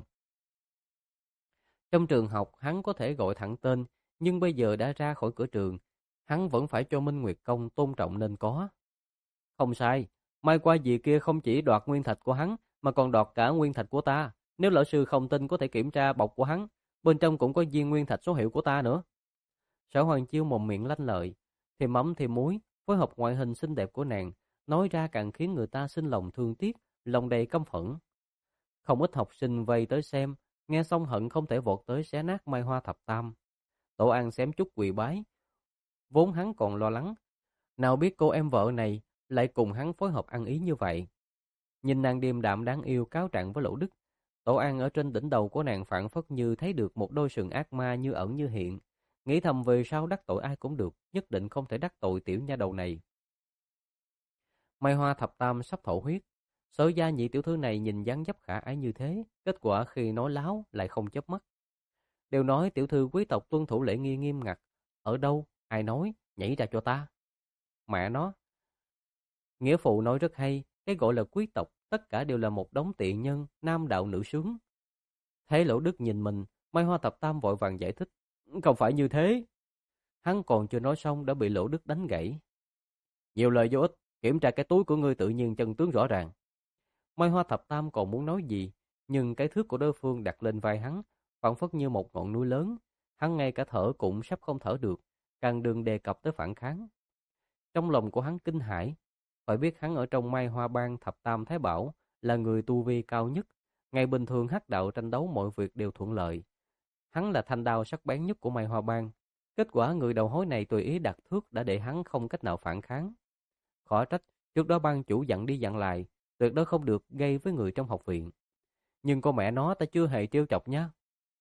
Trong trường học hắn có thể gọi thẳng tên, nhưng bây giờ đã ra khỏi cửa trường, hắn vẫn phải cho Minh Nguyệt Công tôn trọng nên có. Không sai, mai qua dì kia không chỉ đoạt nguyên thạch của hắn, mà còn đoạt cả nguyên thạch của ta. Nếu lão sư không tin có thể kiểm tra bọc của hắn, bên trong cũng có viên nguyên thạch số hiệu của ta nữa. Sở Hoàng Chiêu mồm miệng lanh lợi, thì mắm thì muối, phối hợp ngoại hình xinh đẹp của nàng, nói ra càng khiến người ta sinh lòng thương tiếc, lòng đầy căm phẫn. Không ít học sinh vây tới xem, nghe xong hận không thể vọt tới xé nát Mai Hoa thập tam. Tổ An xém chút quỳ bái, vốn hắn còn lo lắng, nào biết cô em vợ này lại cùng hắn phối hợp ăn ý như vậy. Nhìn nàng điềm đạm đáng yêu cáo trạng với Lỗ Đức, Tổ An ở trên đỉnh đầu của nàng phảng phất như thấy được một đôi sừng ác ma như ẩn như hiện, nghĩ thầm về sau đắc tội ai cũng được, nhất định không thể đắc tội tiểu nha đầu này. Mai Hoa thập tam sắp thổ huyết, Sở gia nhị tiểu thư này nhìn dáng dấp khả ái như thế, kết quả khi nói láo lại không chớp mắt. Đều nói tiểu thư quý tộc tuân thủ lễ nghi nghiêm ngặt, ở đâu, ai nói, nhảy ra cho ta. Mẹ nó, nghĩa phụ nói rất hay, cái gọi là quý tộc, tất cả đều là một đống tiện nhân, nam đạo nữ sướng. Thấy Lỗ Đức nhìn mình, Mai Hoa thập tam vội vàng giải thích, không phải như thế. Hắn còn chưa nói xong đã bị Lỗ Đức đánh gãy. Nhiều lời vô ích, kiểm tra cái túi của ngươi tự nhiên chân tướng rõ ràng. Mai Hoa thập tam còn muốn nói gì, nhưng cái thước của đối phương đặt lên vai hắn, phảng phất như một ngọn núi lớn, hắn ngay cả thở cũng sắp không thở được, càng đừng đề cập tới phản kháng. Trong lòng của hắn kinh hãi, phải biết hắn ở trong Mai Hoa bang thập tam thái bảo là người tu vi cao nhất, ngày bình thường hắc đạo tranh đấu mọi việc đều thuận lợi. Hắn là thanh đao sắc bén nhất của Mai Hoa bang, kết quả người đầu hối này tùy ý đặt thước đã để hắn không cách nào phản kháng. Khó trách, trước đó ban chủ dặn đi dặn lại, tuyệt đối không được gây với người trong học viện. Nhưng con mẹ nó ta chưa hề trêu chọc nhá.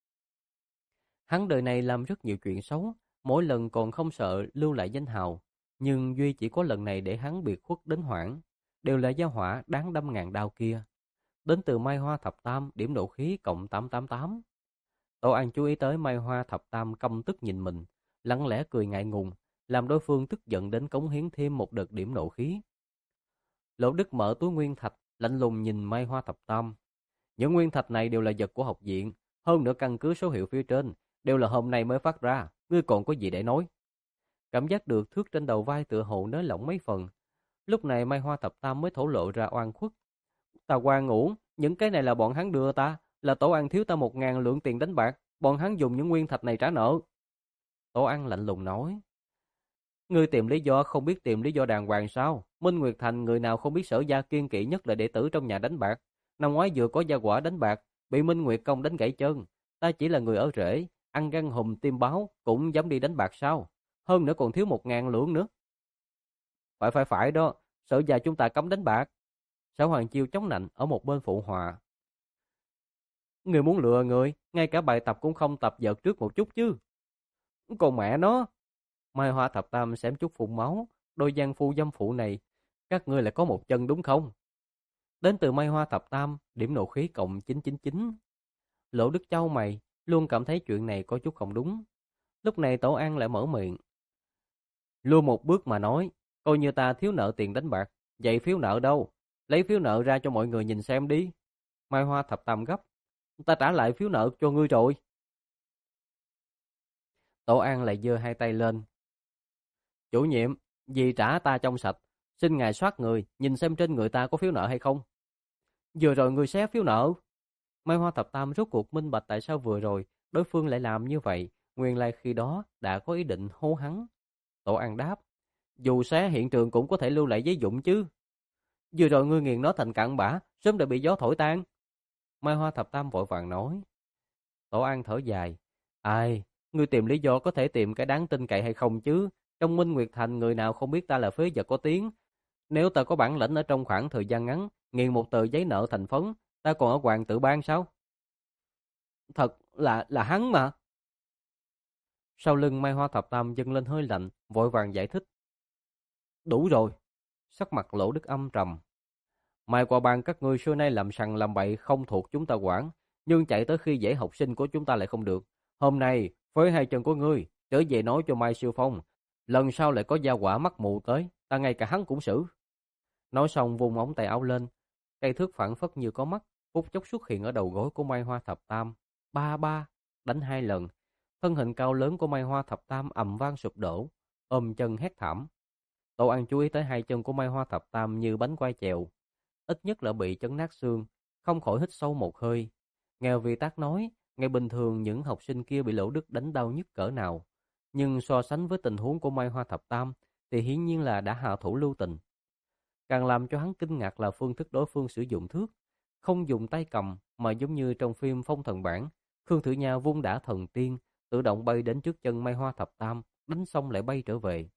Hắn đời này làm rất nhiều chuyện xấu, mỗi lần còn không sợ lưu lại danh hào. Nhưng duy chỉ có lần này để hắn biệt khuất đến hoảng, đều là gia hỏa đáng đâm ngàn đao kia. Đến từ Mai Hoa thập tam, điểm nộ khí cộng tám tám tám. Tổ An chú ý tới Mai Hoa thập tam căm tức nhìn mình, lặng lẽ cười ngại ngùng, làm đối phương tức giận đến cống hiến thêm một đợt điểm nộ khí. Lỗ Đức mở túi nguyên thạch, lạnh lùng nhìn Mai Hoa thập tam. Những nguyên thạch này đều là vật của học viện, hơn nữa căn cứ số hiệu phía trên, đều là hôm nay mới phát ra, ngươi còn có gì để nói? Cảm giác được thước trên đầu vai tựa hồ nới lỏng mấy phần. Lúc này Mai Hoa thập tam mới thổ lộ ra oan khuất. Ta oan uổng, những cái này là bọn hắn đưa ta, là Tổ An thiếu ta một ngàn lượng tiền đánh bạc, bọn hắn dùng những nguyên thạch này trả nợ. Tổ An lạnh lùng nói. Ngươi tìm lý do không biết tìm lý do đàng hoàng sao? Minh Nguyệt Thành người nào không biết Sở gia kiên kỵ nhất là đệ tử trong nhà đánh bạc. Năm ngoái vừa có gia quả đánh bạc, bị Minh Nguyệt Công đánh gãy chân. Ta chỉ là người ở rễ, ăn gan hùm tim báo, cũng dám đi đánh bạc sao? Hơn nữa còn thiếu một ngàn lượng nữa. Phải phải phải đó, Sở gia chúng ta cấm đánh bạc. Sở Hoàng Chiêu chống nạnh ở một bên phụ họa. Người muốn lừa người, ngay cả bài tập cũng không tập vợt trước một chút chứ. Còn mẹ nó. Mai Hoa thập tam xém chút phun máu, đôi giang phu dâm phụ này, các ngươi lại có một chân đúng không? Đến từ Mai Hoa thập tam, điểm nộ khí cộng chín chín chín. Lỗ Đức Châu mày, luôn cảm thấy chuyện này có chút không đúng. Lúc này Tổ An lại mở miệng. Lui một bước mà nói, coi như ta thiếu nợ tiền đánh bạc, vậy phiếu nợ đâu? Lấy phiếu nợ ra cho mọi người nhìn xem đi. Mai Hoa thập tam gấp. Ta trả lại phiếu nợ cho ngươi rồi. Tổ An lại giơ hai tay lên. Chủ nhiệm, vì trả ta trong sạch, xin ngài soát người, nhìn xem trên người ta có phiếu nợ hay không. Vừa rồi người xé phiếu nợ. Mai Hoa thập tam rốt cuộc minh bạch tại sao vừa rồi đối phương lại làm như vậy, nguyên lai khi đó đã có ý định hô hắn. Tổ An đáp, dù xé hiện trường cũng có thể lưu lại giấy dụng chứ. Vừa rồi ngươi nghiền nó thành cặn bã, sớm đã bị gió thổi tan. Mai Hoa thập tam vội vàng nói. Tổ An thở dài, ai, ngươi tìm lý do có thể tìm cái đáng tin cậy hay không chứ, Trong Minh Nguyệt Thành người nào không biết ta là phế vật có tiếng. Nếu ta có bản lĩnh ở trong khoảng thời gian ngắn, nghiền một tờ giấy nợ thành phấn, ta còn ở Hoàng Tử Bang sao? Thật là là hắn mà. Sau lưng Mai Hoa Thập Tam dâng lên hơi lạnh, vội vàng giải thích. Đủ rồi. Sắc mặt Lỗ Đức âm trầm. Mai qua bang các ngươi xưa nay làm sằng làm bậy không thuộc chúng ta quản, nhưng chạy tới khi dễ học sinh của chúng ta lại không được. Hôm nay, với hai chân của ngươi, trở về nói cho Mai Siêu Phong, lần sau lại có gia quả mắt mù tới, ta ngay cả hắn cũng xử. Nói xong vung ống tay áo lên, cây thước phảng phất như có mắt, phút chốc xuất hiện ở đầu gối của Mai Hoa Thập Tam. Ba ba, đánh hai lần, thân hình cao lớn của Mai Hoa Thập Tam ầm vang sụp đổ, ôm chân hét thảm. Tô An chú ý tới hai chân của Mai Hoa Thập Tam như bánh quai chèo, ít nhất là bị chấn nát xương, không khỏi hít sâu một hơi. Nghe vị tác nói, ngày bình thường những học sinh kia bị Lỗ Đức đánh đau nhất cỡ nào, nhưng so sánh với tình huống của Mai Hoa Thập Tam thì hiển nhiên là đã hạ thủ lưu tình. Càng làm cho hắn kinh ngạc là phương thức đối phương sử dụng thước, không dùng tay cầm mà giống như trong phim Phong Thần Bản, Khương Thử Nha vung đả thần tiên, tự động bay đến trước chân Mai Hoa Thập Tam, đánh xong lại bay trở về.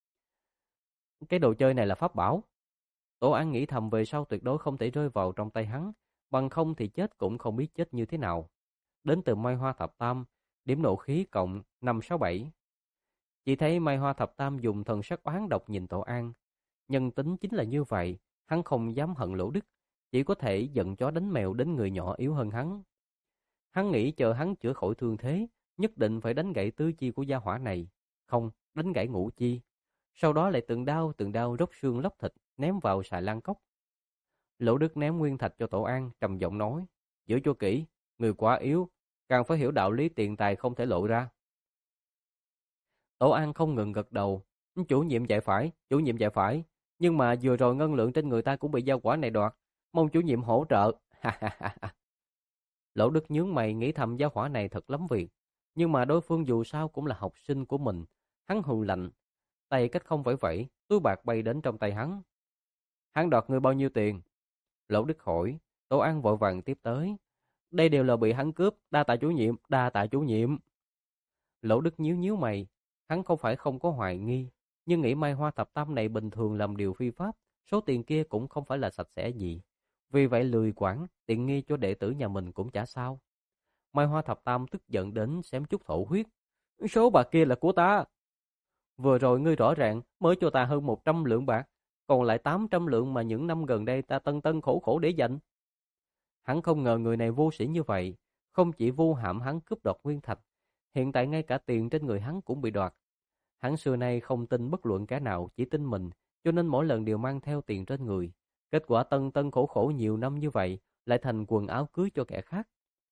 Cái đồ chơi này là pháp bảo. Tổ An nghĩ thầm về sau tuyệt đối không thể rơi vào trong tay hắn, bằng không thì chết cũng không biết chết như thế nào. Đến từ Mai Hoa Thập Tam, điểm nộ khí cộng năm sáu bảy. Chỉ thấy Mai Hoa Thập Tam dùng thần sắc oán độc nhìn Tổ An. Nhân tính chính là như vậy, hắn không dám hận Lỗ Đức, chỉ có thể giận chó đánh mèo đến người nhỏ yếu hơn hắn. Hắn nghĩ chờ hắn chữa khỏi thương thế, nhất định phải đánh gãy tứ chi của gia hỏa này, không, đánh gãy ngũ chi. Sau đó lại từng đao từng đao róc xương lóc thịt, ném vào xà lan cốc. Lỗ Đức ném nguyên thạch cho Tổ An, trầm giọng nói, giữ cho kỹ, người quá yếu, càng phải hiểu đạo lý tiền tài không thể lộ ra. Tổ An không ngừng gật đầu, chủ nhiệm dạy phải, chủ nhiệm dạy phải, nhưng mà vừa rồi ngân lượng trên người ta cũng bị gia quả này đoạt, mong chủ nhiệm hỗ trợ. Lỗ Đức nhướng mày nghĩ thầm gia hỏa này thật lắm việc, nhưng mà đối phương dù sao cũng là học sinh của mình, hắn hừ lạnh, tay cách không vẫy vẫy, túi bạc bay đến trong tay hắn. Hắn đoạt ngươi bao nhiêu tiền? Lỗ Đức hỏi. Tổ An vội vàng tiếp tới. Đây đều là bị hắn cướp, đa tạ chủ nhiệm, đa tạ chủ nhiệm. Lỗ Đức nhíu nhíu mày, hắn không phải không có hoài nghi, nhưng nghĩ Mai Hoa Thập Tam này bình thường làm điều phi pháp, số tiền kia cũng không phải là sạch sẽ gì. Vì vậy lười quản, tiện nghi cho đệ tử nhà mình cũng chả sao. Mai Hoa Thập Tam tức giận đến xém chút thổ huyết. Số bạc kia là của ta. Vừa rồi ngươi rõ ràng mới cho ta hơn một trăm lượng bạc, còn lại tám trăm lượng mà những năm gần đây ta tân tân khổ khổ để dành. Hắn không ngờ người này vô sĩ như vậy, không chỉ vu hãm hắn cướp đoạt nguyên thạch, hiện tại ngay cả tiền trên người hắn cũng bị đoạt. Hắn xưa nay không tin bất luận kẻ nào, chỉ tin mình, cho nên mỗi lần đều mang theo tiền trên người. Kết quả tân tân khổ khổ nhiều năm như vậy, lại thành quần áo cưới cho kẻ khác.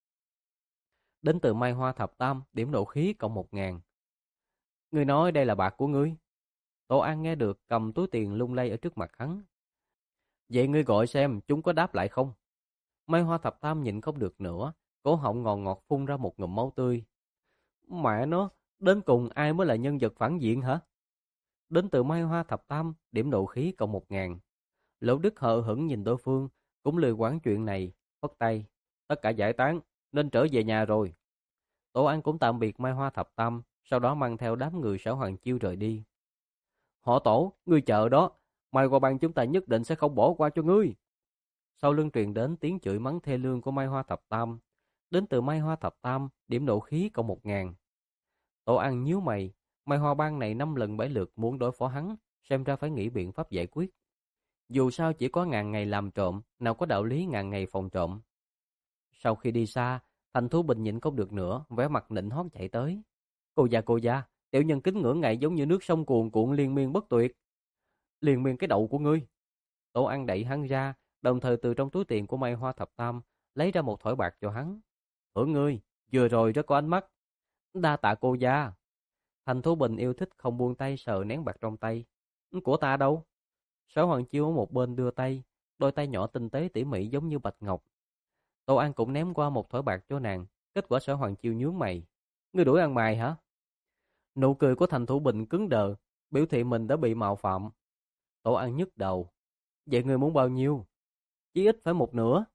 Đến từ Mai Hoa Thập Tam, điểm nộ khí cộng một ngàn. Ngươi nói đây là bạc của ngươi. Tổ An nghe được, cầm túi tiền lung lay ở trước mặt hắn. Vậy ngươi gọi xem chúng có đáp lại không? Mai Hoa Thập Tam nhịn không được nữa, cổ họng ngọt ngọt phun ra một ngụm máu tươi. Mẹ nó, đến cùng ai mới là nhân vật phản diện hả? Đến từ Mai Hoa Thập Tam, điểm nộ khí cộng một ngàn. Lỗ Đức hờ hững nhìn đối phương, cũng lười quản chuyện này, phất tay. Tất cả giải tán, nên trở về nhà rồi. Tổ An cũng tạm biệt Mai Hoa Thập Tam, sau đó mang theo đám người Sở Hoàng Chiêu rời đi. Họ Tổ, ngươi chờ đó, Mai qua bang chúng ta nhất định sẽ không bỏ qua cho ngươi. Sau lưng truyền đến tiếng chửi mắng thê lương của Mai Hoa Thập Tam. Đến từ Mai Hoa Thập Tam, điểm nộ khí cộng một ngàn. Tổ An nhíu mày, Mai Hoa bang này năm lần bảy lượt muốn đối phó hắn, xem ra phải nghĩ biện pháp giải quyết. Dù sao chỉ có ngàn ngày làm trộm, nào có đạo lý ngàn ngày phòng trộm. Sau khi đi xa, Thành Thú Bình nhịn không được nữa, vẻ mặt nịnh hót chạy tới. Cô già cô già, tiểu nhân kính ngưỡng ngài giống như nước sông cuồn cuộn liên miên bất tuyệt. Liên miên cái đậu của ngươi. Tổ An đẩy hắn ra, đồng thời từ trong túi tiền của Mai Hoa Thập Tam lấy ra một thỏi bạc cho hắn. Hưởng ngươi, vừa rồi rất có ánh mắt. Đa tạ cô gia. Thành Thú Bình yêu thích không buông tay sờ nén bạc trong tay. Của ta đâu? Sở Hoàng Chiêu ở một bên đưa tay, đôi tay nhỏ tinh tế tỉ mỉ giống như bạch ngọc. Tô An cũng ném qua một thỏi bạc cho nàng, kết quả Sở Hoàng Chiêu nhướng mày. Ngươi đuổi ăn mày hả? Nụ cười của Thành Thủ Bình cứng đờ, biểu thị mình đã bị mạo phạm. Tổ An nhức đầu. Vậy ngươi muốn bao nhiêu? Chí ít phải một nửa.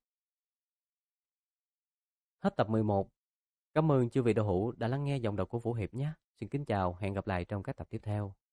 Hết tập mười một. Cảm ơn chư vị đạo hữu đã lắng nghe giọng đọc của Vũ Hiệp nhé. Xin kính chào, hẹn gặp lại trong các tập tiếp theo.